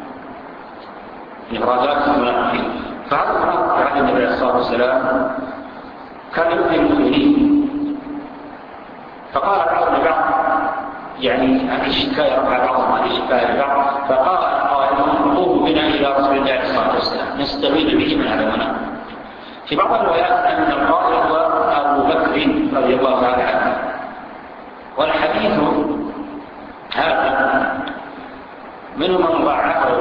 من إفرازات المنافقين. فهذا الأمر في عهد النبي عليه الصلاة والسلام كان يؤذي المؤمنين. فقال بعض البعض يعني هذه الشكاية رفع بعضهم هذه الشكاية لبعض، فقال قائلهم قوموا بنا إلى رسول الله عليه الصلاة والسلام نستغيث به من هذا المنام. في بعض الروايات أن القائل هو أبو بكر رضي الله تعالى عنه. والحديث هذا منهم من ضعفه،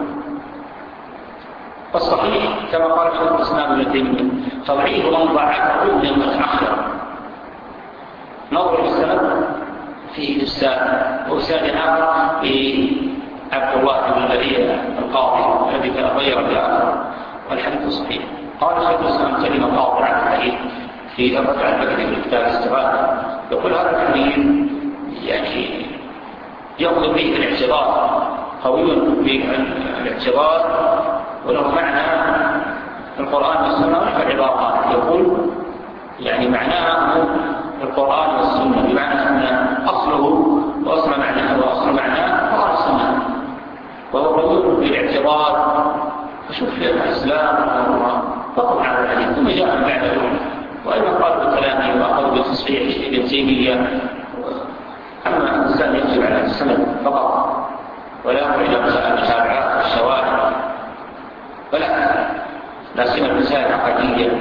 والصحيح كما قال شيخ الإسلام ابن تيمية تضعيف من ضعفه من المتأخر نظر السند في إرسال وإرسال آخر في عبد الله بن بهية القاضي الذي تغير بآخر، والحديث صحيح. قال شيخ الإسلام كلمة قاطعة في الحديث في الرجع البكري في كتاب الاستغاثة، يقول هذا الحديث يعني يأخذ به الاعتبار، قوي به الاعتبار وله معنى القرآن والسنة ونحو العبارات. يقول يعني معناه القرآن والسنة، بمعنى أن أصله وأصل معناه وأصل معناه القرآن والسنة، وهو قوي بالاعتبار. فشوف في الإسلام فقط على الحديث ثم جاء من بعده، وأيضا قالوا بكلامه وأخذوا بتصحيح ابن تيمية. أما الإنسان يجب على السند فقط ولا يقع إلى مسائل المتابعات والشواهد، فلا لا سيما المسائل العقدية،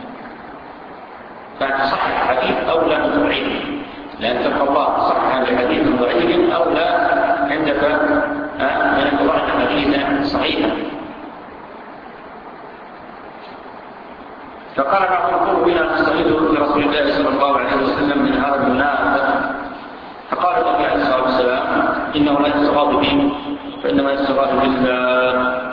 فأن تصحح الحديث أو لا تضعيف، لأن تلقى الله صحح لحديث ضعيف أو لا عندك من أن تضعف حديثا صحيحا. فقال بعضهم قولوا بنا نستغيث برسول الله صلى الله عليه وسلم من هذا المنافق. فقال النبي عليه الصلاة والسلام إنه لا يستغاث به فإنما يستغاث بالله.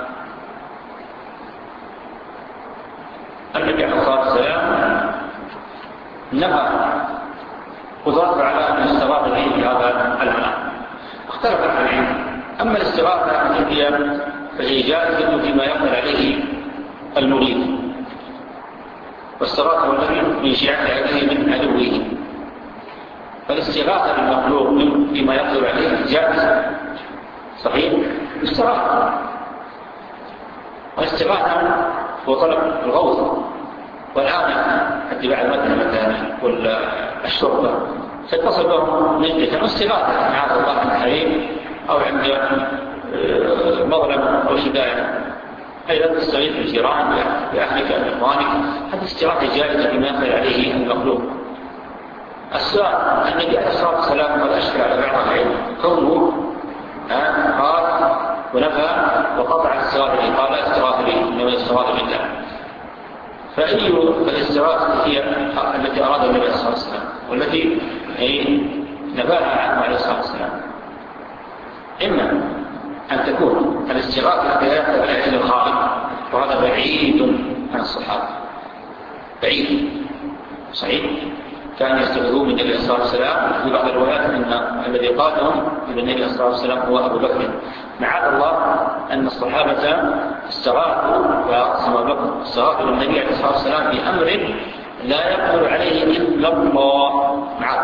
النبي عليه الصلاة والسلام نفى قدرته على أن يستغاث به في هذا المنام. اختلف العلم، أما الاستغاثة التي فهي جائزة فيما يقدر عليه المريد، واستغاثه الذي من شيعته عليه من عدوه. فالاستغاثة بالمخلوق فيما يقدر عليه جائزة صحيح استغاثة، والاستغاثة هو طلب الغوث والآن اتباع المدنة مثلا والشرطة تتصل بهم نجدة واستغاثة معاذ الله عند حريم أو عند مظلم أو شدائد، أيضا تستغيث بالجيران بأهلك بإخوانك، هذه استغاثة جائزة بما يقدر عليه المخلوق. السؤال النبي عليه الصلاة والسلام قد أشكل على بعض العلم كونه قال ونفى وقطع الاستغاثة قال استغاث به إنما استغاث بالله. فأي الاستغاثة هي التي أراد النبي عليه الصلاة والسلام والتي نفاها عنه عليه الصلاة والسلام؟ إما أن تكون الاستغاثة بآيات العلم الخالق، وهذا بعيد عن الصحابة، بعيد صحيح. كان يستغيثون من النبي صلى الله عليه وسلم. في بعض الروايات أن الذي قادهم إلى النبي صلى الله عليه وسلم هو أبو بكر. معاذ الله أن الصحابة استغاثوا وأقسم أبو بكر استغاثوا للنبي عليه الصلاة والسلام في أمر لا يقدر عليه إلا الله. معاذ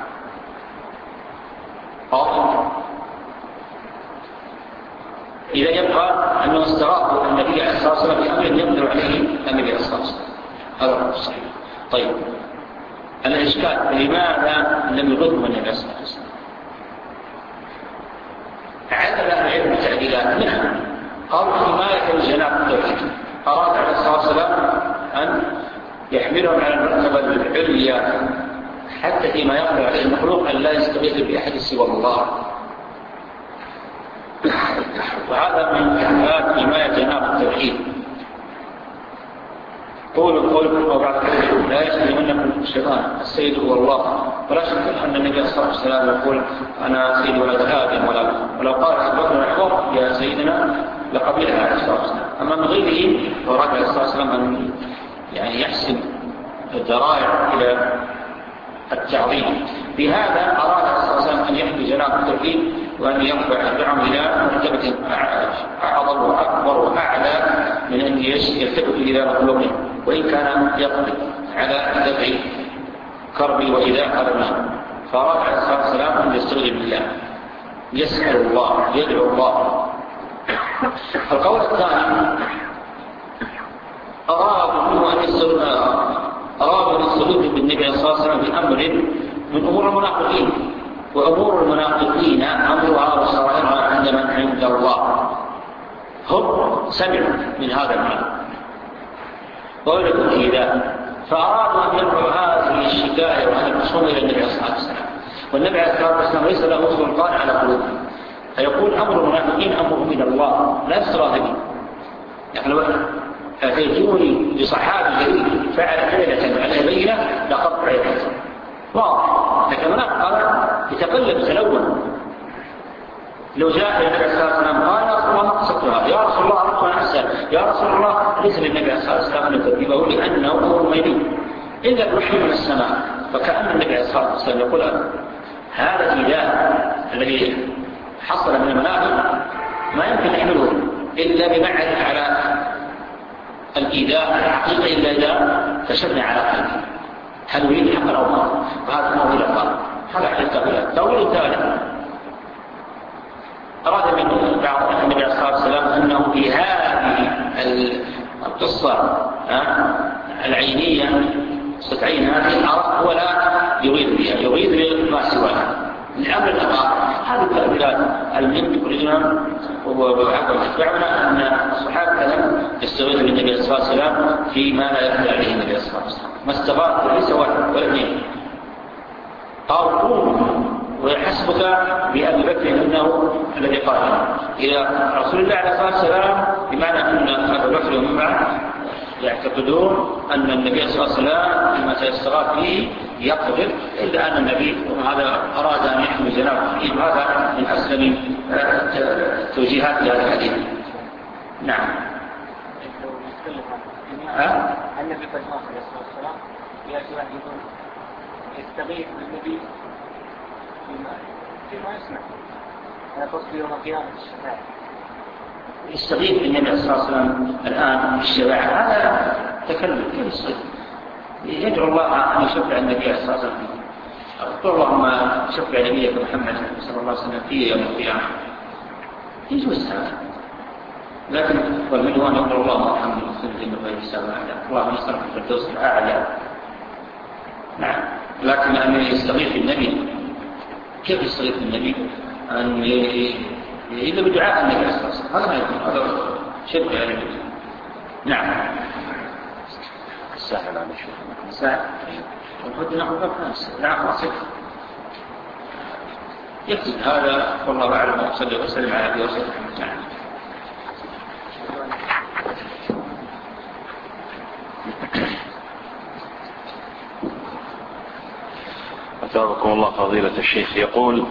الله إذا يبقى أنه استغاثوا النبي عليه الصلاة والسلام في أمر يقدر عليه النبي عليه الصلاة والسلام، هذا هو الصحيح. طيب الإشكال لماذا لم يغضوا من النبي عليه الصلاة والسلام؟ عدد أهل العلم التعديلات منها قالوا حماية الجناب التوحيد، أراد عليه الصلاة والسلام أن يحملهم على المرتبة العليا حتى فيما يقدر عليه المخلوق أن لا يستغيث بأحد سوى الله، وهذا من كفاءات حماية جناب التوحيد. قول القول وبعد قول لا يسلمنكم الشيطان السيد هو الله. ولا شك أن النبي صلى الله عليه وسلم يقول أنا سيد ولد آدم، ولو قال أبو بكر الحوار يا سيدنا لقبلها عليه الصلاة والسلام. أما من غيره فأراد عليه الصلاة والسلام أن يعني يحسن الذرائع إلى التعظيم. بهذا أراد عليه الصلاة والسلام أن يحمي جناب مناط التوحيد وأن يرفع الدعم إلى مرتبة أعظم وأكبر وأعلى من أن يلتفت إلى مخلوق وإن كان يقضي على دفع كرب وإذاء هذا النار. فأراد عليه الصلاة والسلام أن يستغل بالله، يسأل الله، يدعو الله. القول الثاني أرادوا منه أن يستغلوا بالنبي صلى الله عليه وسلم بأمر من أمور المنافقين، وأمور المنافقين أمرها وسرائرها عند من عند الله. هم سمعوا من هذا المال وولدوا في ذلك، فأرادوا أن يرفعوا هذه الشكاية وهذه الخصومة إلى النبي صلى الله عليه وسلم، والنبي عليه الصلاة والسلام ليس له سلطان على قلوبهم، فيقول أمر المنافقين أمر من الله لا يستراهن به. يعني لو أتيتوني بصحابي جليل فعل فعلة على بينة لقطع يده واضح، لكن المنافق هذا يتقلب تلون. لو جاء النبي عليه الصلاة والسلام قال يا رسول الله قصدتها، يا رسول الله أردت أن أسأل، يا رسول الله، ليس للنبي عليه الصلاة والسلام أن يكذبه لأنه أمر ميلين إلا الوحي من السماء. فكأن النبي عليه الصلاة والسلام يقول هذا الإله الذي حصل من المنافق ما يمكن يحمله إلا بمعرفة على الإيذاء الحقيقة إلا إذا كشفنا على قلبه هل يريد حقا أو باطلا، وهذا تأويل الله. هذا التأويل. التأويل الثالث أراد من بعض النبي عليه الصلاة والسلام أنه في هذه القصة العينية قصة عين هذه عرف ولا يريد بها، يريد ما سواها الأمر الآخر. هذه التأويلات المهم تخرجنا وتتبعنا أن الصحابة لم يستغيثوا بالنبي صلى الله عليه وسلم فيما لا يقدر عليه النبي صلى الله عليه وسلم، ما استغاث ليس واحد ولا اثنين. قالوا قوم ويحسبك بأبي بكر أنه الذي قال إلى رسول الله عليه الصلاة والسلام، بمعنى أن أبي بكر ومن معه يعتقدون أن النبي صلى الله عليه وسلم لما سيستغاث به يقدر، إلا أن النبي وهذا أراد أن يحمي جنابه فيه. هذا من أسلم توجيهات هذا الحديث. نعم. ها؟ النبي قد مات عليه الصلاة والسلام يأتي واحد يستغيث بالنبي فيما فيما يسمع. أنا قصدي يوم القيامة الشفاعة. يستغيث بالنبي عليه الصلاة والسلام الآن في الشفاعة، هذا تكلم كيف يصير؟ يدعو الله أن يشفع النبي عليه الصلاة والسلام. قل اللهم شفع نبيك محمد صلى الله عليه وسلم في يوم القيامة، يجوز هذا. لكن والمنه أن يقول اللهم ارحمني واغفر لي غير السابع، اللهم استغفر في الفردوس الأعلى. نعم. لكن أن يستغيث بالنبي، كيف يستغيث بالنبي؟ أن إلا بدعاء النبي عليه الصلاة والسلام، هذا ما يكون، هذا شرك على النبي. نعم. سهل على شيء. سهل. ونحن نأخذ نفس. نعم واصل. يكتب هذا والله أعلم وصلى وسلم على نبينا محمد. نعم. أثابكم الله فضيلة الشيخ. يقول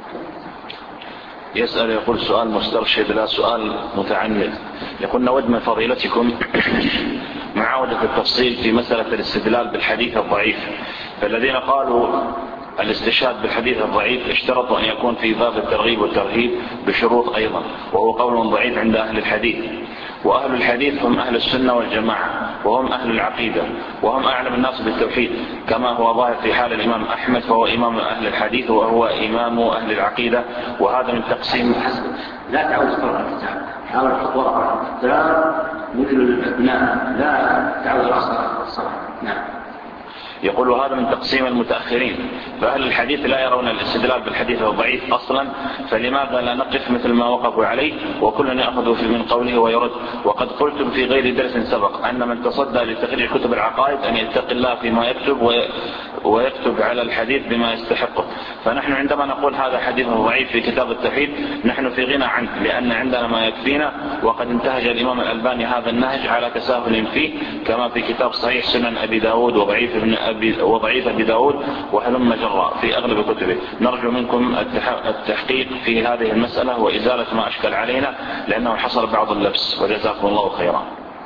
يسأل يقول سؤال مسترشد لا سؤال متعمد. يقول نود من فضيلتكم معاودة التفصيل في مسألة الاستدلال بالحديث الضعيف. فالذين قالوا الاستشهاد بالحديث الضعيف اشترطوا أن يكون في باب الترغيب والترهيب بشروط أيضا، وهو قول ضعيف عند أهل الحديث. وأهل الحديث هم أهل السنة والجماعة، وهم أهل العقيدة، وهم أعلم الناس بالتوحيد، كما هو ظاهر في حال الإمام أحمد فهو إمام أهل الحديث وهو إمام أهل العقيدة. وهذا من تقسيم. لا تعود تقرأ الكتاب، حاول تقرأ الكتاب مثل الأبناء، لا تعود رأسها الصلاة. نعم. يقول هذا من تقسيم المتأخرين، فأهل الحديث لا يرون الاستدلال بالحديث الضعيف أصلا، فلماذا لا نقف مثل ما وقفوا عليه وكلنا يأخذ من قوله ويرد؟ وقد قلتم في غير درس سبق أن من تصدى لتخريج كتب العقائد أن يتقي الله فيما يكتب ويكتب على الحديث بما يستحقه. فنحن عندما نقول هذا حديث ضعيف في كتاب التوحيد نحن في غنى عنه، لأن عندنا ما يكفينا، وقد انتهج الإمام الألباني هذا النهج على تساهل فيه، كما في كتاب صحيح سنن أبي داود وضعيف ابن أبي وضعيف أبي داود وهلم جرا في أغلب كتبه. نرجو منكم التحقيق في هذه المسألة وإزالة ما أشكل علينا، لأنه حصل بعض اللبس، وجزاكم الله خيرا.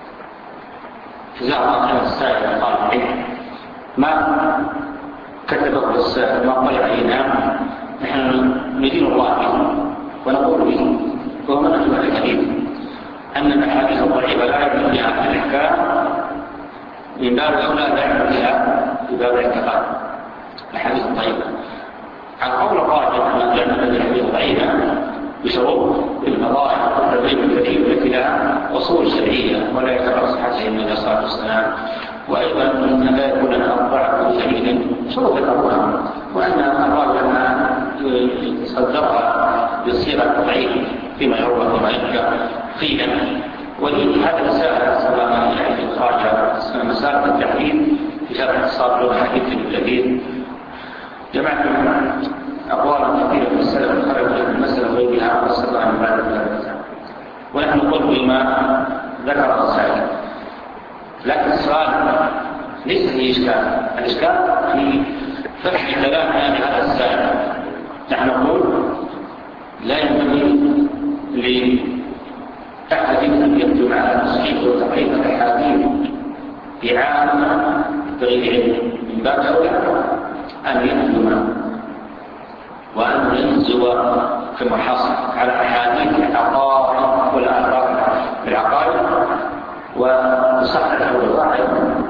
جزاء الله السائل قال ما كتبه السائل ما قال علينا نحن ندين الله به ونقول به، وهو منهج الحديث أن الأحاديث الضعيفة لا يعمل بها في الأحكام، من باب أولى لا يعمل بها في باب الاعتقاد الأحاديث الضعيفة. عن قول الراجح أن جعلنا الحديث ضعيفة بشروط المظاهر والتدريب الكثير التي لها أصول شرعية ولا يعتبر صحته من عليه الصلاة والسلام، وأيضا أن لا يكون لها ضعف شديد شروط ذكرها، وأن الراجح أنها تصدرها بصيغة ضعيفة فيما يروى وما يذكر قيلا. ولهذا مسألة سواء يعني إخراجها مسألة التحديد في شرح اتصال لغة حديث الذين جمعت أقوالا كثيرة في السلف خرجت من المسألة وغيرها وصلى عن بعد ذلك، ونحن نقول بما ذكر السائل. لكن السؤال ليس فيه إشكال، الإشكال في فهم كلامنا لهذا السائل. نحن نقول لا ينبغي لأحد أن يكتب على تصحيح وتضعيف الأحاديث بعامة بغير علم، من باب أولى أن يكتب وأن ينزو كما حصل على أحاديث العقائد والآثار في العقائد ويصحح الواحد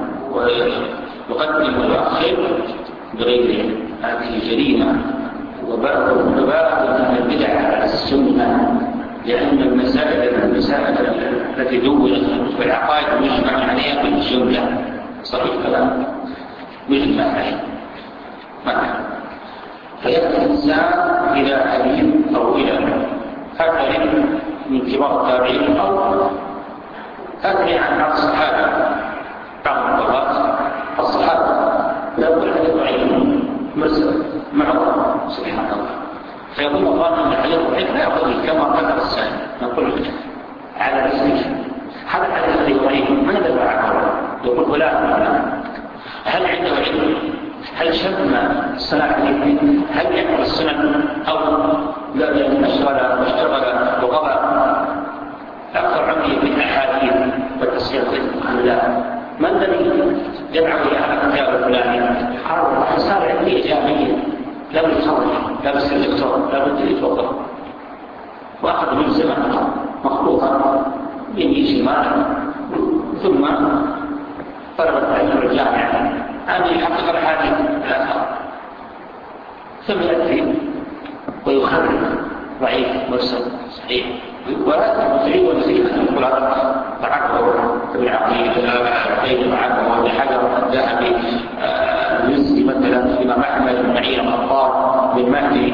ويقدم ويؤخر بغير هذه جريمة وباب من البدع على السنة، لأن المسائل المسائل التي دونت في العقائد مجمع عليها بالجملة. صحيح كلام مجمع عليه مثلا، فيأتي الإنسان إلى حديث أو إلى أثر من كبار التابعين أو أثر عن الصحابة بعض الطبقات الصحابة لا يقول حديث ضعيف مرسل معظم سبحان الله، فيقول الله أن الحديث ضعيف لا يأخذ كما ذكر السائل. نقول على رسمه هذا الحديث ضعيف من دفع عنه؟ يقول فلان هل عنده علم؟ هل شم الصلاة الحديث؟ هل يحفظ السنن أو لا أشغل واشتغل وقضى أكثر عمره بالأحاديث والتصحيح أم لا؟ من الذي يدعو إلى هذا الكتاب الفلاني؟ قال صار علمي إيجابيا لا بد يتخرج لا بد يصير دكتور لا بد يتوظف، وأخذ من زمن مخلوقا من يجي مال ثم طلب العلم الجامعة أن يحقق الحديث الآخر ثم يأتي ويخرج ضعيف مرسل صحيح ولا تريد وزيد أن يقول هذا تعقل ابن عقيل غير معقل وابن حجر الذهبي المزي مثلا الإمام أحمد بن معين الخطاب بن مهدي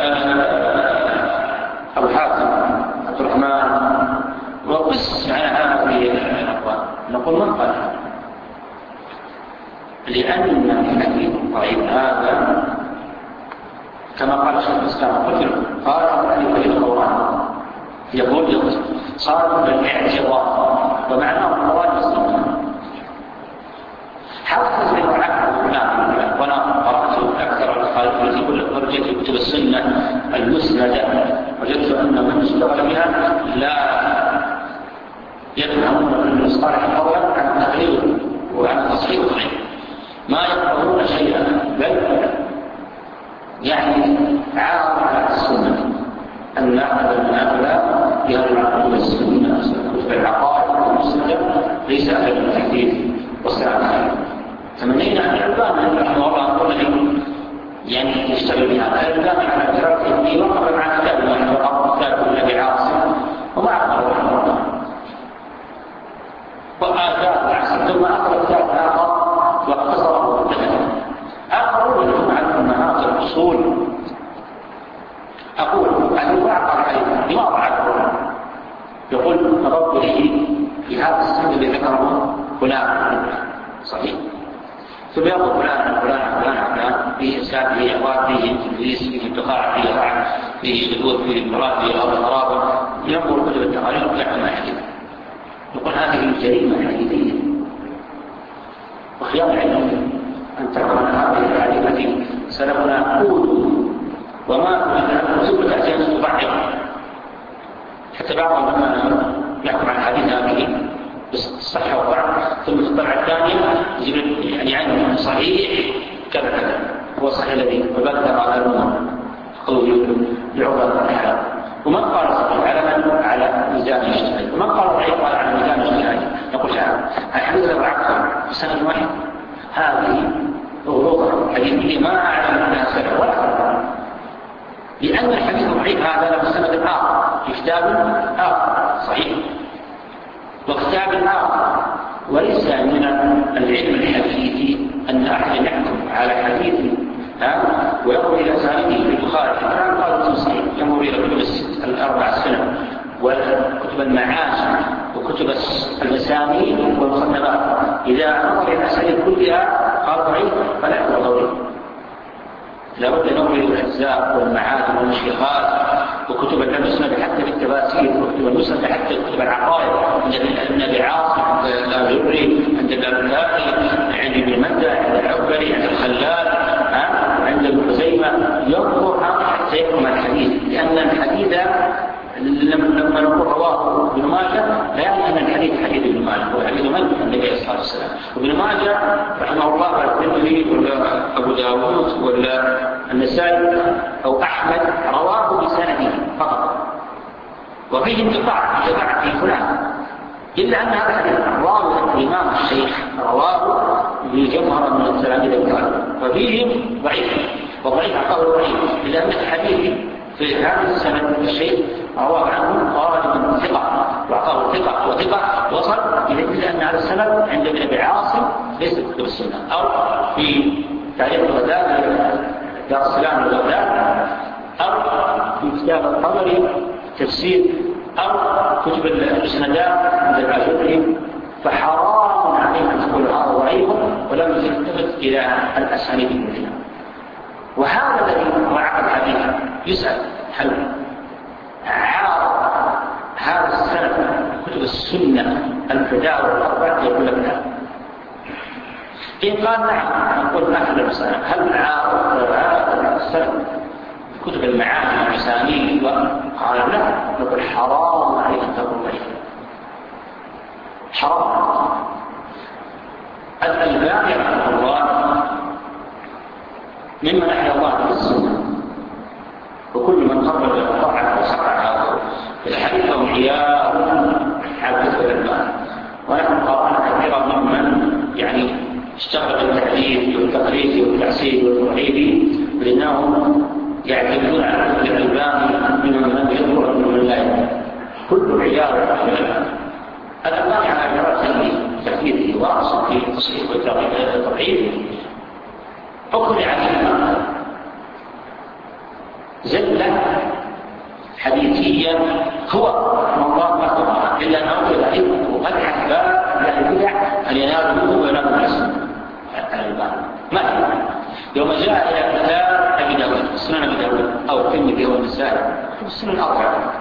أبو حاتم عبد الرحمن وقس على هذه الأقوال. نقول من قال؟ لأن الحديث الضعيف هذا كما قال شيخ الإسلام قلت قال الحديث في القرآن يقول صار بالاعتراف ومعناه القرآن السنة. حافظ بن عبد الله وانا قرأت أكثر الخالف التي خرجت في كتب السنة المسندة وجدت أن من اشتغل بها لا يفهمون أن الصالح قولا عن التقرير وعن تصحيح الضعيف، ما يفهمون شيئا بل يعني عارض على السنة أن نأخذ من هؤلاء بهذه السنة في العقائد والمسندة ليس أهل التحديث والسلام. تمنينا أن العلماء رحمه الله نقول لهم يعني يشتغل بهذا العلماء على اعتراف ابني وقف مع كتاب الله وقف كتاب النبي عاصم وما أقرأ رحمه الله وآثار عاصم ثم أقرأ كتاب آخر واقتصره بالتفاهم. آخرون يقول عنهم مناطق الأصول. أقول أن بعض الحديث لما ضعفه يقول نظرت إليه في هذا السند الذي ذكره فلان صحيح ثم يقول فلان فلان فلان فلان فيه إسكات فيه إعواد فيه تدريس فيه انتقاع فيه رعب فيه شذوذ فيه مراد فيه أرض غرابة ينظر كتب التقارير ويحكم حديث. يقول هذه الجريمة الحديثية وخيار العلم أن تكون هذه الحديثة سلفنا قول وما كنا نسبة أحسان تضعف حتى بعض لما يحكم عن الحديث هذه بالصحة والضعف ثم في الطبعة الثانية يجب يعني عنه صحيح كذا كذا هو صحيح الذي وبدر على الأمور بعرضة الحلال. ومن قال صحيح على من على ميزان الاجتهاد، ومن قال ضعيف قال على ميزان الاجتهاد. نقول هذا الحديث له عقل بسند واحد، هذه غلوطة حديثية ما أعلم أنها سبب ولا خطأ، لأن الحديث الضعيف هذا له سند آخر في كتاب آخر صحيح وكتاب آخر. وليس من العلم الحديثي أن أحد يحكم على حديث وينظر إلى أسانيده في البخاري كان قال الصحيح، ينظر إلى كتب الأربع السنة وكتب المعاجم وكتب المسانيد والمصنفات، إذا نظر إلى الأسانيد كلها قال ضعيف فلا يكون ضعيف. لابد أن ننظر إلى الأجزاء والمعاجم والمشيخات وكتب المسند حتى في التفاسير وكتب المسند حتى كتب العقائد عند ابن أبي عاصم عند الأجري عند الأبكاري عند ابن مندى عند العكري عند الخلال عند ابن خزيمة، ينظر حتى يفهم الحديث، لأن الحديث لما نقول رواه ابن ماجه لا يعني أن الحديث حديث ابن ماجه، هو حديث من النبي صلى الله عليه وسلم. وابن ماجه رحمه الله ولا الترمذي ولا أبو داود ولا النسائي أو أحمد رواه بسنده فقط، وفيه انقطاع جماعة في فلان، إلا أن هذا الحديث رواه الإمام الشيخ رواه بجمهرة من التلاميذ الكرام، ففيهم ضعيف وضعيف عقله ضعيف، إلا أن الحديث في هذا السند الشيخ رواه عنه قال ثقة وعقله ثقة وثقة وصل إلى أن هذا السند عند ابن أبي عاصم ليس في كتب السنة، أو في تاريخ بغداد دار السلام لبغداد، أو في كتاب الطبري تفسير، أو كتب الإسنادات عند العجلي. فحرام عليك أن تقول هذا ضعيف ولم تلتفت إلى الأسانيد المثلى. وهذا الذي وعى الحديث يسأل هل عارض هذا السند كتب السنة الفداء والأربعة؟ يقول لك لا. إن قال نعم نقول نحن المسألة هل عارض هذا السند كتب المعاني والمسانيد؟ قال لا، نقول حرام عليك أن تقول ضعيف، حرام. الألباني رحمه الله ممن أحيا الله بالسنة، وكل من خرج وطاعة وصححه في الحديث له عيار على كتب الألباني. ونحن قرأنا كثيرا ممن يعني اشتغل بالتحديث والتقريب والتعسير والتوحيد، لأنهم يعتمدون على كتب الألباني ممن يذكر ومن لا يذكر، كل عيار على الألباني. الألباني على دراسة تحديثه واصل في تصحيح والتوحيد حكم عليها زلة حديثية هو والله ما تقرأ إلا أنه إلى علمه وقد حبا إلى البدع أن ينال منه وينال الناس الألباني ما هي. يوم جاء إلى كتاب أبي داود سنن أبي داود أو الترمذي أو النسائي السنن الأربعة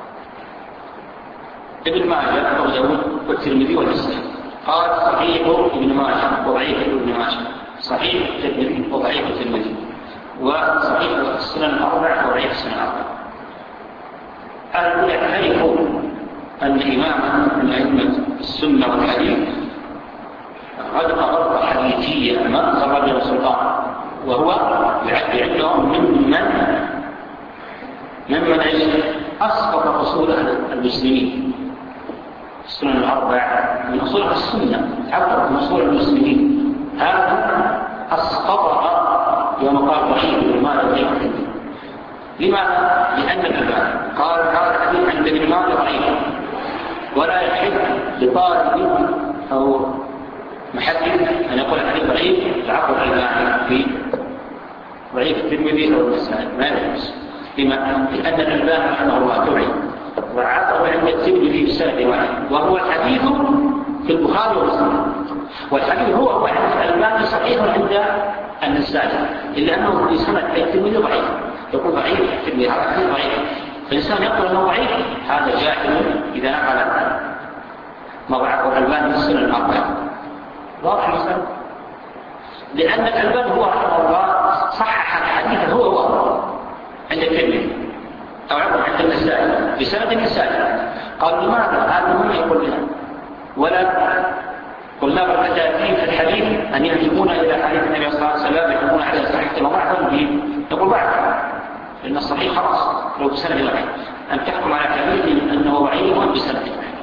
ابن ماجه أو داود والترمذي والنسائي، قال صحيح ابن ماجه وضعيف ابن ماجه، صحيح الترمذي وضعيف الترمذي، وصحيح السنن الأربعة وضعيف السنن الأربعة. أهل يعترفون أن إماما من أئمة السنة والحديث قد أضر حديثيا ما خرج السلطان، وهو يعد عندهم ممن ممن أسقط أصول المسلمين. السنن الأربعة من أصولها السنة عبر من أصول المسلمين، هذا أسقطها يوم قال ضعيف وما ضعيف. لماذا؟ لأن الألباني قال هذا الحديث عند ابن ماجه ضعيف، ولا يحل لطالب أو محدث أن يقول الحديث ضعيف لعقل الألباني في ضعيف الترمذي أو النسائي، ما يجوز. لما؟ لأن الألباني رحمه الله توعي وعاقب عند الترمذي بسند واحد، وهو الحديث في البخاري ومسلم، والحديث هو هو حديث الألباني صحيح عند النسائي، إلا أنه في سند الترمذي ضعيف، يقول ضعيف الترمذي هذا حديث ضعيف، فالإنسان يقول أنه ضعيف هذا جاهل إذا نقل ما ضعفه الألباني في السنن الأربعة. واضح المسألة؟ لأن الألباني هو رحمه الله صحح الحديث هو هو عند الترمذي أو عند النسائي بسند النسائي. قال لماذا؟ هذا هم يقول لنا ولا طلاب الأساتذة في الحديث أن يهجمون إلى حديث النبي صلى الله عليه وسلم يحكمون على صحته وضعفه به، يقول ضعف لأن الصحيح خلاص لو بسند واحد أن تحكم على حديث أنه ضعيف بسند واحد.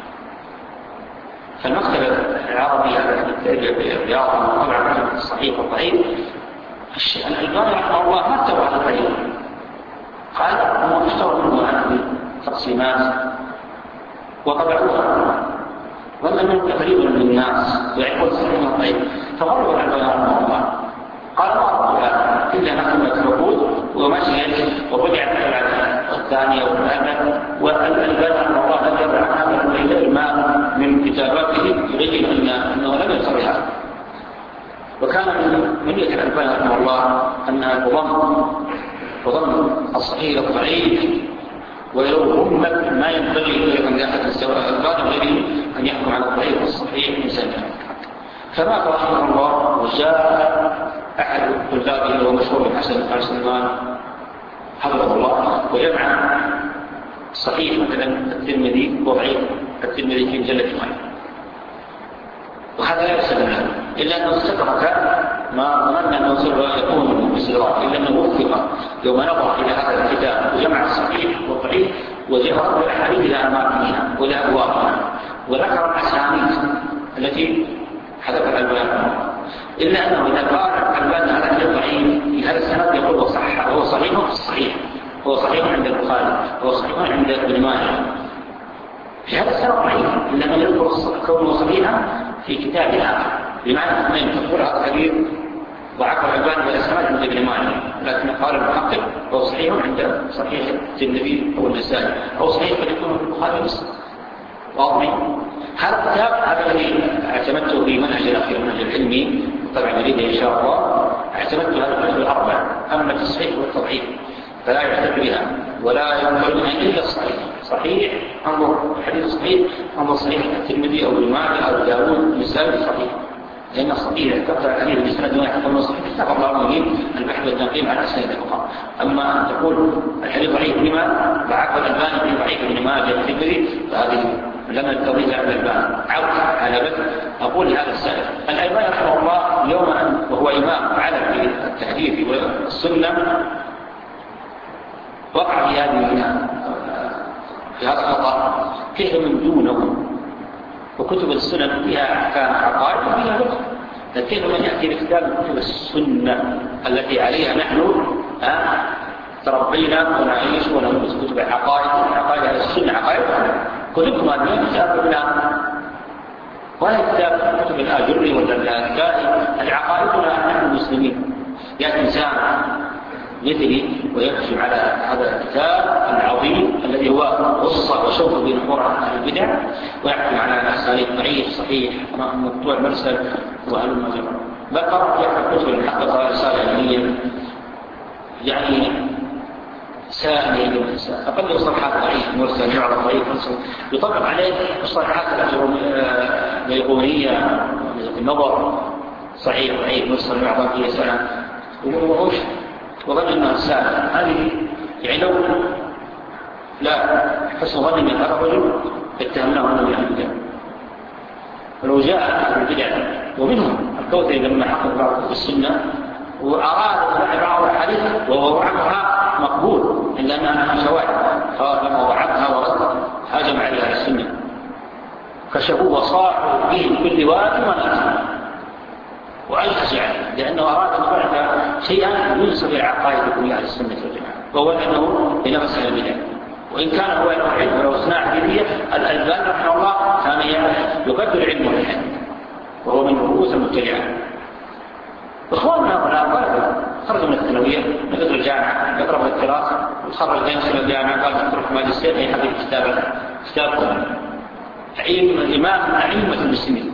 فالمكتبة العربية الرياض طبعا الصحيح والضعيف الألباني رحمه الله ما اتبع هذا الطريق، قال هو اشترى منه هذه التقسيمات وطبعوها ظن أنه تقريب من الناس ويعرفون الصحيح والضعيف، فغرب الألباني رحمه الله قال ما أردها إلا نحن الوقود ومشيت ورجعت على الثانية والثالثة. والألباني رحمه الله ذكر عن هذا الرجال ما من كتاباته يبين أنه لم يصل هذا. وكان من منية الألباني رحمه الله أنها تضم تضم الصحيح الضعيف، ولو هم ما ينبغي أن يأخذ السواء الألباني غيره أن يحكم على الضعيف والصحيح إنسانا. فمات رحمه الله وجاء أحد طلابه اللي هو مشهور الحسن بن سلمان حفظه الله وجمع صحيح مثلا الترمذي وضعيف الترمذي في مجلة واحد، وهذا لا يحسب له إلا أنه استدرك ما ظن أنه سوف يكون باستدراك، إلا أنه وفق يوم نظر إلى هذا الكتاب وجمع الصحيح والضعيف وجمع الأحاديث إلى أماكنها وإلى أبوابها وذكر الأسانيد التي حدث الألباني، إلا أنه إذا قال الألباني هذا الشيء ضعيف في هذا السند يقول هو صح، هو صحيح في الصحيح، هو صحيح عند البخاري، هو صحيح عند ابن ماجه، في هذا السند ضعيف إلا أنه يذكر كونه صحيحا في كتاب آخر، بمعنى أنه تقول هذا الحديث ضعف الألباني هذا السند عند ابن ماجه، لكن قال المحقق هو صحيح عند صحيح الترمذي أو النسائي، أو صحيح قد يكون في البخاري ومسلم. واضح؟ هذا الكتاب هذا الذي اعتمدته في منهج الأخير المنهج العلمي، طبعا نريده إن شاء الله اعتمدت هذا الكتب الأربع، أما التصحيح والتضعيف فلا يعتد بها ولا ينظر منها إلا الصحيح. صحيح انظر حديث صحيح، انظر صحيح الترمذي أو ابن ماجه أو داوود النسائي صحيح، لأن الصحيح اعتبر الحديث بسند واحد وهو صحيح اتفق العلماء البحث والتنقيب على أسانيد الأخرى. أما أن تقول الحديث ضعيف بما ضعف الألباني في ضعيف ابن ماجه الترمذي فهذه لم التوضيح على الألباني عود على بدء. أقول لهذا السائل الألباني رحمه الله يوم أن وهو إمام على في التحديث والسنة وقع في هذه في هذا الخطأ، كيف من دونه وكتب السنن فيها أحكام عقائد وفيها فقه، لكن من يأتي بكتاب كتب السنة التي عليها نحن تربينا ونعيش ونمس كتب العقائد، عقائد هذه السنة عقائد كتبكم هذه كتاب الإمام ولا كتاب كتب الآجري ولا الكائن. العقائدنا نحن المسلمين يأتي إنسان مثلي ويكشف على هذا الكتاب العظيم الذي هو قصة وشوق بنحور أهل البدع ويحكم على أساليب ضعيف صحيح مقطوع مرسل وأهل المجرى. ذكر في أحد الكتب المحققة رسالة علمية يعني سائلة للإنسان أقل صفحات ضعيف مرسل يعرف ضعيف مرسل يطبق عليه الصفحات البيقونية النظر صحيح ضعيف مرسل يعرف فيه سنة وموش وظن أنها السائلة هذه يعني لو لا حسن ظن من هذا الرجل اتهمناه أنه من البدع. ولو جاء أهل البدع ومنهم الكوثري لما حقق بعض السنة وأراد بعض الحديث ووضعها مقبول إلا أنها شواهد، فلما وضعتها ورد هاجم عليها السنة كشفوه وصاحوا به كل واد ونأتي وألحس عليه لأنه أراد أن يبعث شيئا ينسب العقائد كلها للسنة والجماعة، وهو أنه بنفس البدع. وإن كان هو العلم ولو صناعة حديثية الألباني رحمه الله كان يقدر علم الحديث وهو من رؤوس المبتدعة. إخواننا هؤلاء طلبة خرجوا من الثانوية نقدر الجامعة يقرأ الدراسة وتخرج ينسل الجامعة قال تروح ماجستير أي حديث كتابة كتابكم علم الإمام أئمة المسلمين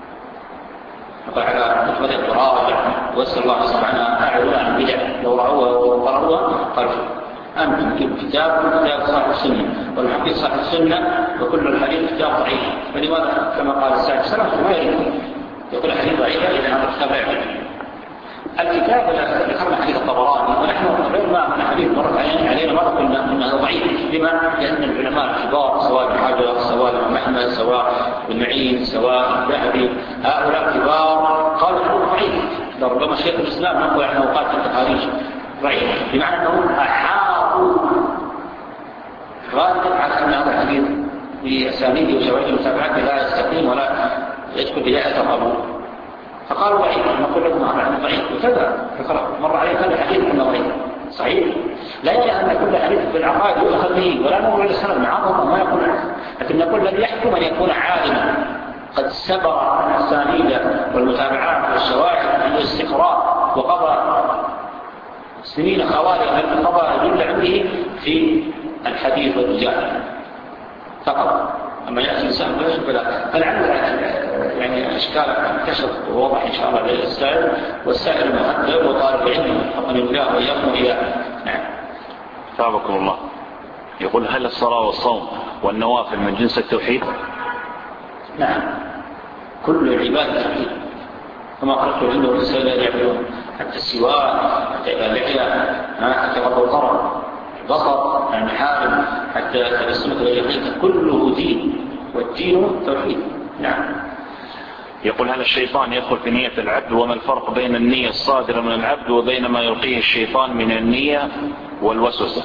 فقال على نقطة التراجع وأسأل الله سبحانه أعلى عن البدع لو رأوها وقرأوها قالوا أنتم كتاب كتاب صاحب السنة والحديث صاحب السنة وكل الحديث كتاب ضعيف، فلماذا كما قال السائل سلام ما يريد يقول الحديث ضعيف إذا هذا الكتاب لا يعلم الكتاب اللي ذكرنا حديث الطبراني ونحن غير ما من حديث مرت علينا مرة قلنا أنه ضعيف لما؟ لأن العلماء الكبار سواء ابن حجر سواء ابن محمد سواء ابن معين سواء الذهبي هؤلاء كبار قالوا أنه ضعيف. ربما شيخ الإسلام نقول عنه وقات التخاريج ضعيف بمعنى أنهم أحاطوا غالبا على أن هذا الحديث بأسانيده وشواهد المتابعات لا يستقيم ولا يدخل بداية القبول، فقالوا ضعيف، نقول لكم هذا ضعيف وكذا مر عليه هذا الحديث أنه ضعيف صحيح، لا يعني أن كل حديث في العقائد يؤخذ به ولا نقول السند معه ما يكون، لكن نقول الذي يحكم أن يكون عالما قد سبر الأسانيد والمتابعات والشواهد والاستقراء وقضى سنين خوارق من قضى جل عمره في الحديث والرجال فقط. أما يأتي الإنسان فيشوف لا، فلعل يعني أشكال كشف ووضح إن شاء الله للسائل، والسائل مهذب وطالب علم حقا الله وإياكم إياه. نعم. ثابكم الله. يقول هل الصلاة والصوم والنوافل من جنس التوحيد؟ نعم، كل العبادة توحيد، كما خلقت الجن والإنس إلا ليعبدون، حتى السواك، حتى اللحية، حتى غض الطرف، البصر، المحارم، حتى تبسمك اليقين، كله دين، والدين توحيد. نعم. يقول هل الشيطان يدخل في نية العبد؟ وما الفرق بين النية الصادرة من العبد وبين ما يلقيه الشيطان من النية والوسوسة؟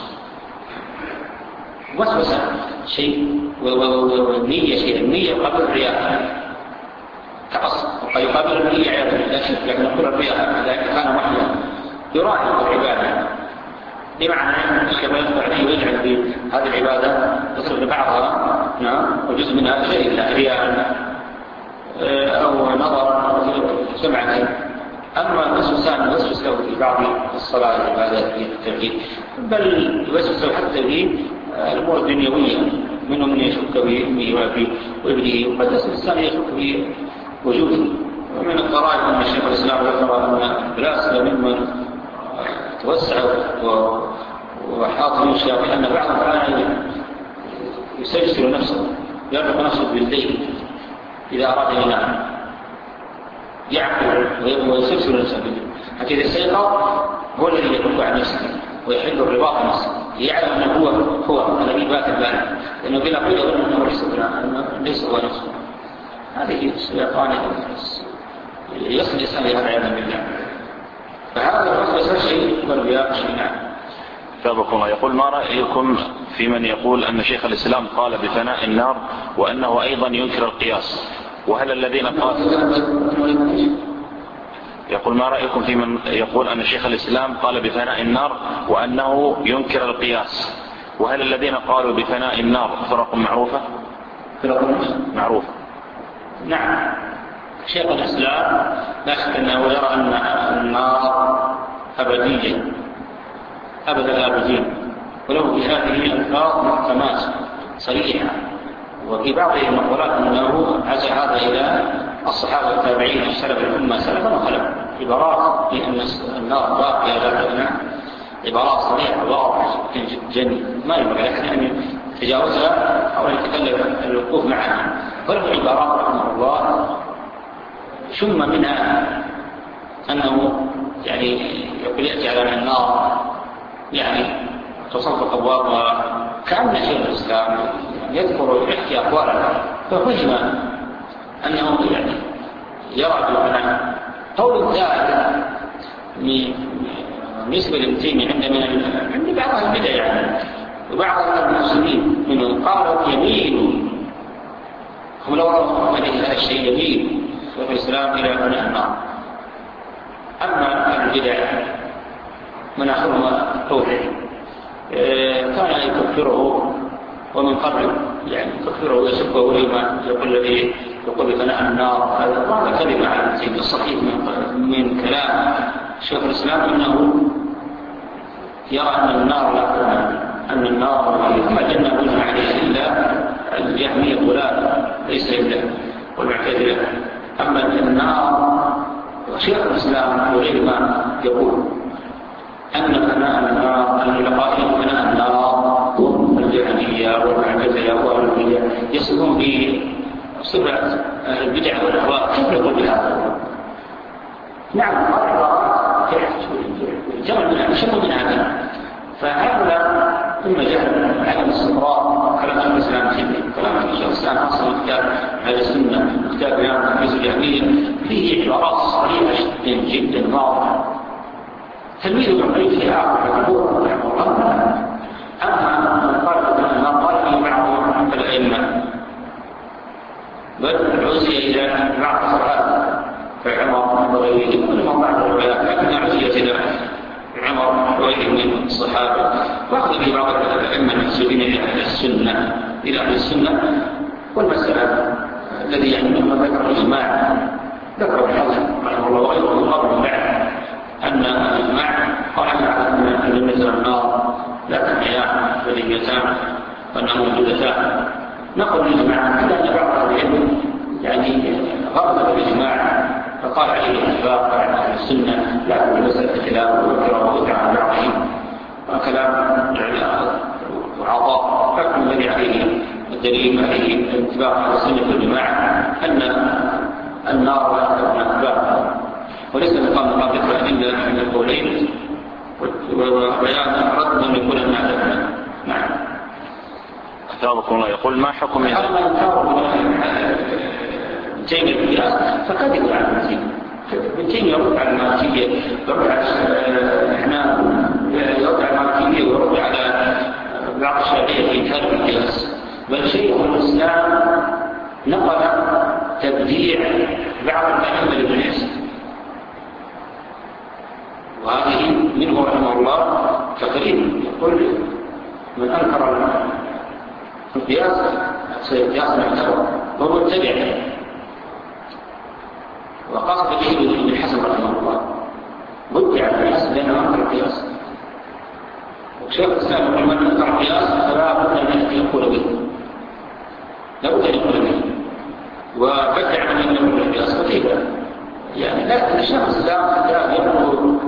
وسوسة شيء والنية شيء، النية قبل الرياء كأصل، وقد يقابل النية عياذا لا شك، لكن نقول الرياء إذا كان وحيا يراعي العبادة، بمعنى كما يقول عليه ويجعل في هذه العبادة يصرف بعضها نعم وجزء منها شيء لا رياء أو نظر سمعا. أما الوسوسان يوسوس له في بعض الصلاة العبادات في التوحيد، بل يوسوس له حتى في الأمور الدنيوية، منهم من يشك في أمه وأبيه وابنه، وقد الإنسان يشك في وجوده. ومن القرائن أن الشيخ الإسلام ذكر أن الفلاسفة ممن توسع وحاط من الشياطين أن بعضهم كان يسلسل نفسه، يربط نفسه بالليل إذا أراد أن ينام، يعقل ويسلسل نفسه بالليل حتى إذا استيقظ هو الذي يفك عن نفسه ويحل الرباط عن نفسه، يعلم أنه هو هو الذي بات البال، لأنه بلا قيد يظن أنه ليس هو نفسه. هذه الشيطان يصل الإنسان لهذا العياذ بالله، فهذا الوسوسة شيء والرياء شيء. نعم. سابقكم يقول ما رأيكم في من يقول أن شيخ الإسلام قال بفناء النار وأنه أيضا ينكر القياس؟ وهل الذين قالوا يقول ما رأيكم في من يقول أن شيخ الإسلام قال بفناء النار وأنه ينكر القياس؟ وهل الذين قالوا بفناء النار فرق معروفة؟ فرق معروفة. نعم. شيخ الإسلام لا شك أنه يرى أن النار أبدية أبد الآبدين، ولو في هذه الألفاظ محكمات صريحة، وفي بعض المقولات أنه عزى هذا إلى الصحابة التابعين السلف الأمة سلفا وخلفا، عبارات بأن النار باقية لا تبنى، عبارات صريحة واضحة جدا ما ينبغي لأحد أن يتجاوزها أو يتكلم الوقوف معها. وله عبارات رحمه الله ثم منها أنه يعني يقول يأتي على النار يعني تصفق أبوابها كأن شيخ الإسلام يذكر يحكي أقوالا، ففهم أنه يعني يرى بالفناء. قول ذلك بالنسبة للتيمي عند من عند بعض البدع يعني وبعض المسلمين منهم قالوا يميل، هم لو رأوا عليه هذا الشيء يميل شيخ الإسلام إلى فناء النار. أما البدع من آخرهم توحيد كان يكفره ومن قبل يعني يكفره ويسبه لما يقول الذي يقول بفناء النار. هذا كلمة على التيمي. الصحيح من كلام شيخ الإسلام أنه يرى أن النار لا تكون، أن النار ما جنة بنا عليه إلا الجهمية غلال ليس إلا والمعتزلة. أما النار شيخ الإسلام يريد ما يقول أن فناء النار أن لقائهم فناء النار الجهمية والمعتزلة والبدع يصلون بصفة البدع والأهواء، كيف يقول بهذا؟ نعم هذا جمع من شمل من هذا. فهذا ثم جهل عدم استقرار كلام شيخ الإسلام جدا. كلام شيخ الإسلام أصلا كتاب هذه السنة كتاب بيان تنفيذ الجهمية فيه عبارات صريحة جدا جدا واضحة. تلميذ عمري في آخر الجمهور رحمه الله. أما من قال بأن النار إلى بعض الصحابة كعمر وغيره من بعض الروايات لكنها عزيت إلى عمر وغيره من الصحابة، وأخذ في بعض الأئمة المنسوبين إلى أهل السنة إلى أهل السنة. والمسألة الذي يعني مما ذكر الإجماع ذكر الحسن رحمه الله وغيره قبل بعد أن الإجماع قال أن المثل النار لا تنحيان فليتان وأنها موجودتان. نقول الإجماع إلا أن بعض العلم يعني غرض بالإجماع فقال عليه الاتفاق عن أهل السنة لكن مسألة خلاف وذكر عن بعضهم وكلام وعطاء، لكن الذي عليه الدليل عليه الاتفاق على السنة والجماعة أن النار لا تكون بابها، وليس مقام مقام ذكر إلا من القولين وبيان رد من يكون الناس. نعم. أثابكم الله. يقول ما حكم إذا جيد القياس فقد يقول عن المسيح بالتين يرد على المالكية يرد على احنا يرد على المالكية ويرد على بعض الشافعية في كتاب القياس. بل شيخ الإسلام نقل تبديع بعض الأئمة لابن حزم، وهذه منه رحمه الله تقريبا يقول من أنكر القياس سيقياس محتوى وهو متبع، وقصد به ابن الحسن رحمه الله بدع ابن الحسن لأنه أنكر القياس. وشيخ الإسلام يقول من أنكر القياس فلا بد أن يقول به، لا بد أن يقول به، وبدع من أنه القياس وكيف يعني. لكن الشيخ الإسلام لا يقول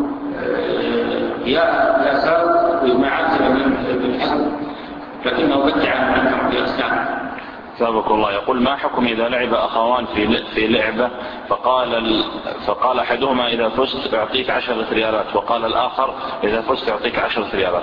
قياسات وإجماعات من ابن الحسن، لكنه بدع من أنكر القياس. سابق الله. يقول ما حكم إذا لعب أخوان في في لعبة فقال ال... فقال أحدهما إذا فزت أعطيك عشرة ريالات وقال الآخر إذا فزت أعطيك عشرة ريالات.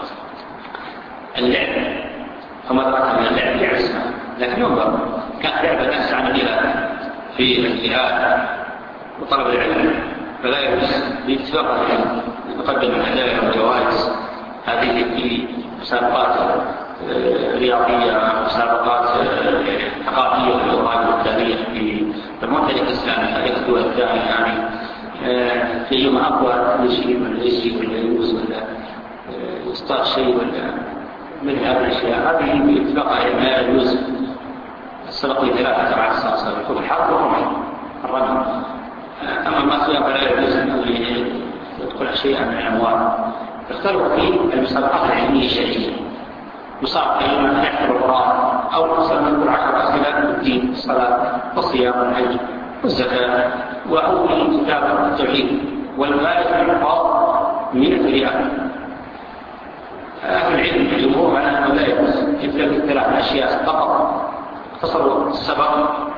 اللعبة فما رأت من اللعب لعب اسمها، لكن ينظر كانت لعبة ناس عمليها في الجهاد وطلب العلم فلا يجوز باتفاق العلم يقدم الهدايا والجوائز هذه في مسابقات رياضية مسابقات ثقافية في الأوراق والتاريخ في المملكة الإسلامية تاريخ الدول الثانية يعني في يوم أقوى لشيء ولا يسي ولا يوز ولا يصطاد شيء ولا من هذه الأشياء هذه باتفاق ما يجوز السبق لثلاثة أربعة سنوات يكون الحق والرمي الرمي. أما ما سوى فلا يجوز أن يدخل شيئا من الأموال. اختلفوا في المسابقات العلمية الشرعية مسابقة إما نحفظ القرآن أو مثلا نقول عشر أسئلة الدين الصلاة والصيام والحج والزكاة وأول كتاب التوحيد والمالك الحفاظ من الرياء. أهل العلم الجمهور على أنه لا يجوز إلا في ثلاث أشياء فقط اختصروا السبق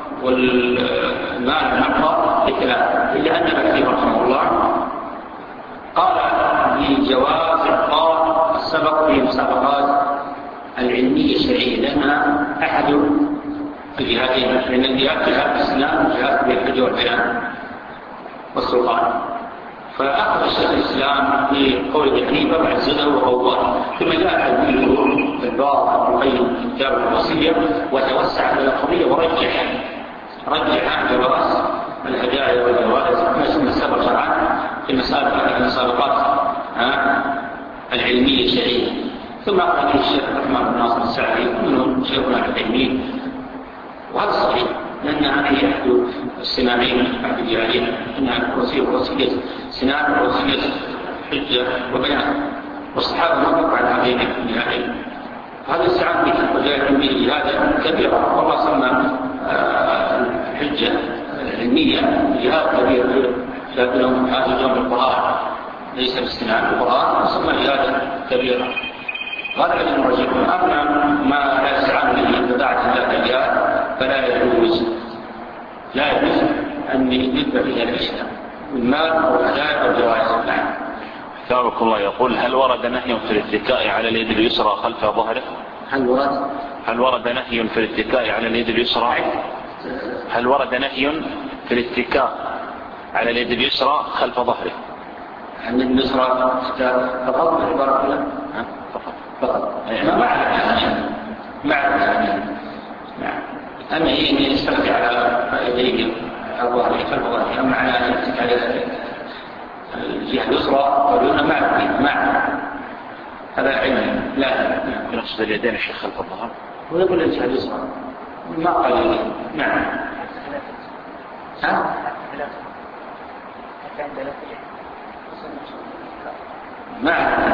والمال النقى لثلاثة، إلا أن كثير رحمه الله قال بجواز إعطاء السبق في مسابقات العلمية الشرعية لأنها أحد الجهادين، لأن الجهاد جهاد الإسلام وجهاد بالحج والبيان والسلطان. فأخذ الشيخ الإسلام في قول ابن حنيفة وعززه وقواه، ثم جاء تدبيره بالباطل وقيم كتاب الوصية وتوسع في القضية ورجح رجح جواز الهدايا والجوائز كما سبق شرعا في المسابقات العلمية الشرعية. ثم أخذ به الشيخ الرحمن بن ناصر السعدي ومنهم شيخنا العثيمين، وهذا صحيح لأن هذه أحد السنانين أحد الجاهلين إنها وصية وصية سنان ووصية حجة وبيان، والصحابة ما بقوا على هذين الجاهلين. هذا السعاد به وجاء علمي جهادا كبيرا، والله سمى الحجة العلمية جهاد كبير لكنهم هذا جمع القرآن ليس بالسنان القرآن سمى جهادا كبيرا. هذا الذي نرجعه. أما ما لا يسعى به بداعة الله الجهاد فلا يجوز لا يجوز أن يدفع فيها الأشياء من مال أو هدايا أو جوائز. نعم. حفظكم الله. يقول هل ورد نهي في الاتكاء على اليد اليسرى خلف ظهره؟ هل ورد هل ورد نهي في الاتكاء على اليد اليسرى؟ هل ورد نهي في الاتكاء على اليد اليسرى خلف ظهره؟ عن اليسرى فقط عبارة لا فقط فقط ما معنى معنى نعم. أما هي أن يستخدم على يديه على ظهره خلف ظهره، أما على على الجهة اليسرى واليمنى معه معه هذا علم. لا يقصد اليدين الشيخ خلف الظهر ويقول الجهة اليسرى ما قال. نعم. ها؟ ما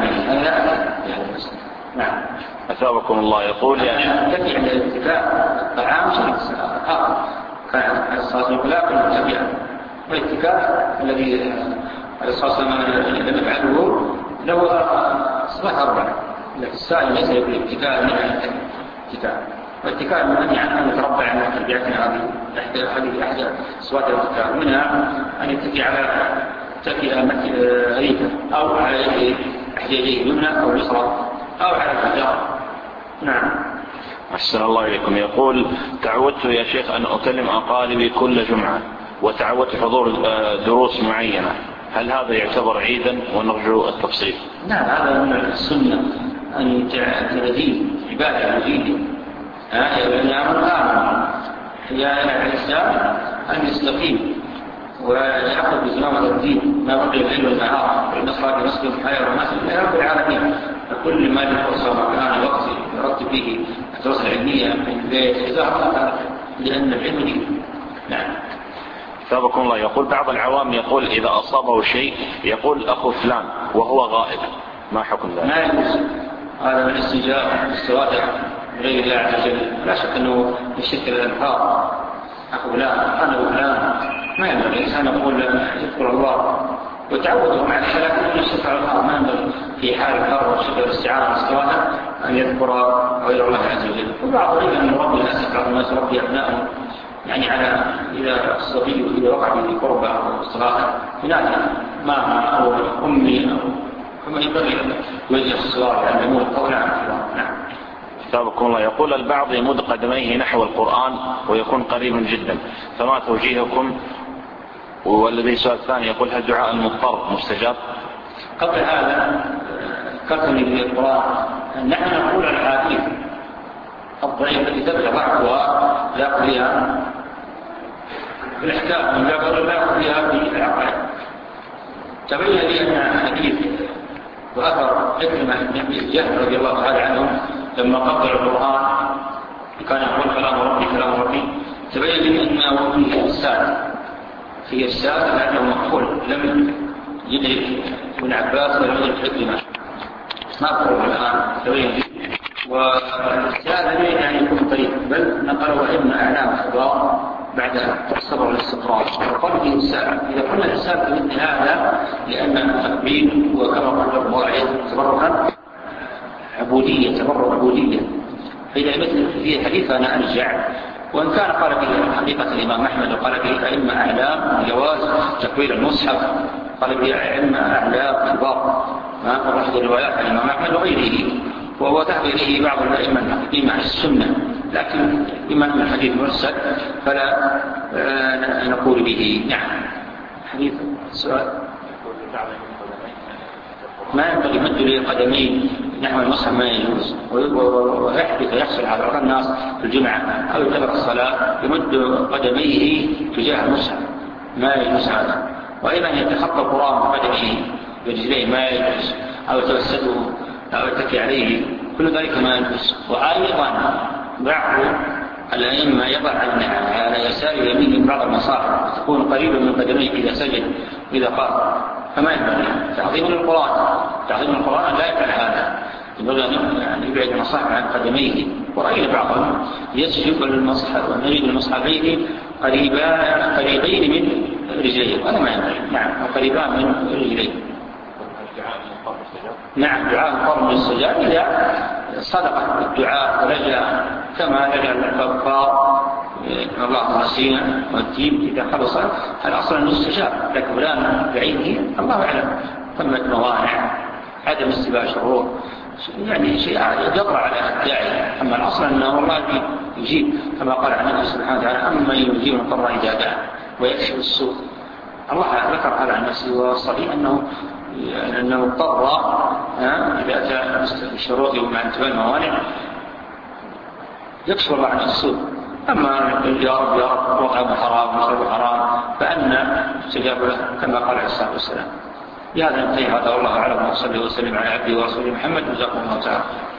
نعم. أثابكم الله. يقول يا شيخ تبع الاتفاق الطعام شيء آخر، كان الصلاة يقول لا كل تبع والاتفاق الذي الصلاة لم يفعله له صلاة أربعة، لكن السائل ليس يقول اتفاق من الاتفاق، والاتفاق من أن يعني أن يتربع عن تربيتنا هذه هذه أحد صفات الاتفاق، منها أن يتكي على تكئة ريكة أو على يده أحد يديه اليمنى أو اليسرى أو على الحجارة. نعم. أحسن الله إليكم. يقول تعودت يا شيخ أن أكلم أقاربي كل جمعة وتعودت حضور دروس معينة، هل هذا يعتبر عيدا ونرجو التفصيل؟ نعم هذا من السنة أن تدين عبادة جديدة. يعني أمر آمن يا الإسلام أن يستقيم ويأخذ بزمام الدين ما بقي الليل والنهار والنصر لمسلم الحياة والمسلم إلى رب العالمين، فكل ما لفرصة مكان وقت يرتب فيه الدراسة العلمية من البيت إذا أردت لأن العلم دين. نعم. ثابكم الله. يقول بعض العوام يقول إذا أصابه شيء يقول أخو فلان وهو غائب، ما حكم ذلك؟ ما يجوز، هذا من الاستجابة استواجه غير الله عز وجل، لا شك أنه يشكل الأنفاق أخو فلان أنا وفلان، ما ينبغي الإنسان يقول يذكر الله وتعودهم على حلاك يشكر الله، ما ينبغي في حال الحر والشكر والاستعانة واستواجه أن يذكر غير الله عز وجل. وبعض أيضا من ربي الأسف بعض الناس ربي أبنائهم يعني على إذا الصغير إذا وقع في قربة أو استغاثة هناك ماما أو أمي أو فما ينبغي يوجه الصغار يعلمون أو نعم. نعم. ثابكم الله. يقول البعض يمد قدميه نحو القرآن ويكون قريبا جدا، فما توجيهكم؟ والذي سؤال ثاني يقول هل دعاء المضطر مستجاب؟ قبل هذا كثني بالقرآن نحن نقول الحديث الضعيف التي تبقى ضعفها لا قضيها في الإحكام من قبل لا قضيها في العقائد. تبين لي أن حديث وأثر حكمة النبي الجهل رضي الله تعالى عنه لما قبل القرآن كان يقول كلام ربي كلام ربي، تبين لي أنه فيه إفساد فيه إفساد لأنه مقبول لم يدرك ابن عباس ولم يدرك حكمة ما أقول الآن تبين لي. والإفساد لي يعني يكون طريق بل نقلوا أئمة أعلام أخبار بعد الصبر والاستقرار وقال فيه إفساد. إذا قلنا الإفساد بمثل هذا لأن التقبيل وكما قال الله عليه تبركا عبودية تبرك عبودية، فإذا مثل في حديث أنا أرجع وإن كان قال فيه حقيقة الإمام أحمد وقال فيه أئمة أعلام جواز تكوير المصحف، قال فيه أئمة أعلام كبار ما أرحض الروايات عن الإمام أحمد وغيره، وهو ذهب إليه بعض الأئمة المحققين مع السنة، لكن بما أن الحديث مرسل فلا نقول به. نعم. حديث السؤال ما ينبغي مد لقدمين نحو المصحف ما يجوز، ويحدث يحصل على بعض الناس في الجمعة أو يتبع الصلاة يمد قدميه تجاه المصحف ما يجوز هذا، وأيضا يتخطى القرآن بقدمه برجليه ما يجوز، أو يتوسده أو يتكي عليه كل ذلك ما يجوز. وأيضا بعض الأئمة يضع على يسار يمين بعض المصاحف تكون قريبا من قدميه إذا سجد إذا قام، فما ينبغي تعظيم القرآن تعظيم القرآن لا يفعل هذا، ينبغي أن يبعد المصاحف عن قدميه. ورأينا بعضهم يسجد للمصحف ونريد المصحفين قريبان قريبين من رجليه وهذا ما ينبغي. نعم قريبان من رجليه. نعم دعاء القرن السجاد إذا صدق الدعاء ورجع كما رجع الكفار الله نسينا والدين إذا خلص الأصل أنه استجاب، لكن فلان بعينه الله أعلم ثمة موانع عدم استباع الشرور يعني شيء يقرأ على الداعي، أما الأصل أنه الله يجيب كما قال عن الله سبحانه وتعالى أما يجيب المضطر إذا دعا ويكشف السوء. الله ذكر هذا عن نفسه والصحيح أنه لأنه اضطر إذا جاء الشروط ومع انتباه الموانع يكشف الله عن السوء أما يا رب يا رب وطعم حرام وشرب حرام فأنا استجاب له كما قال عليه الصلاة والسلام. بهذا ننتهي، هذا والله أعلم، وصلى وسلم على عبده ورسوله محمد، جزاكم الله تعالى.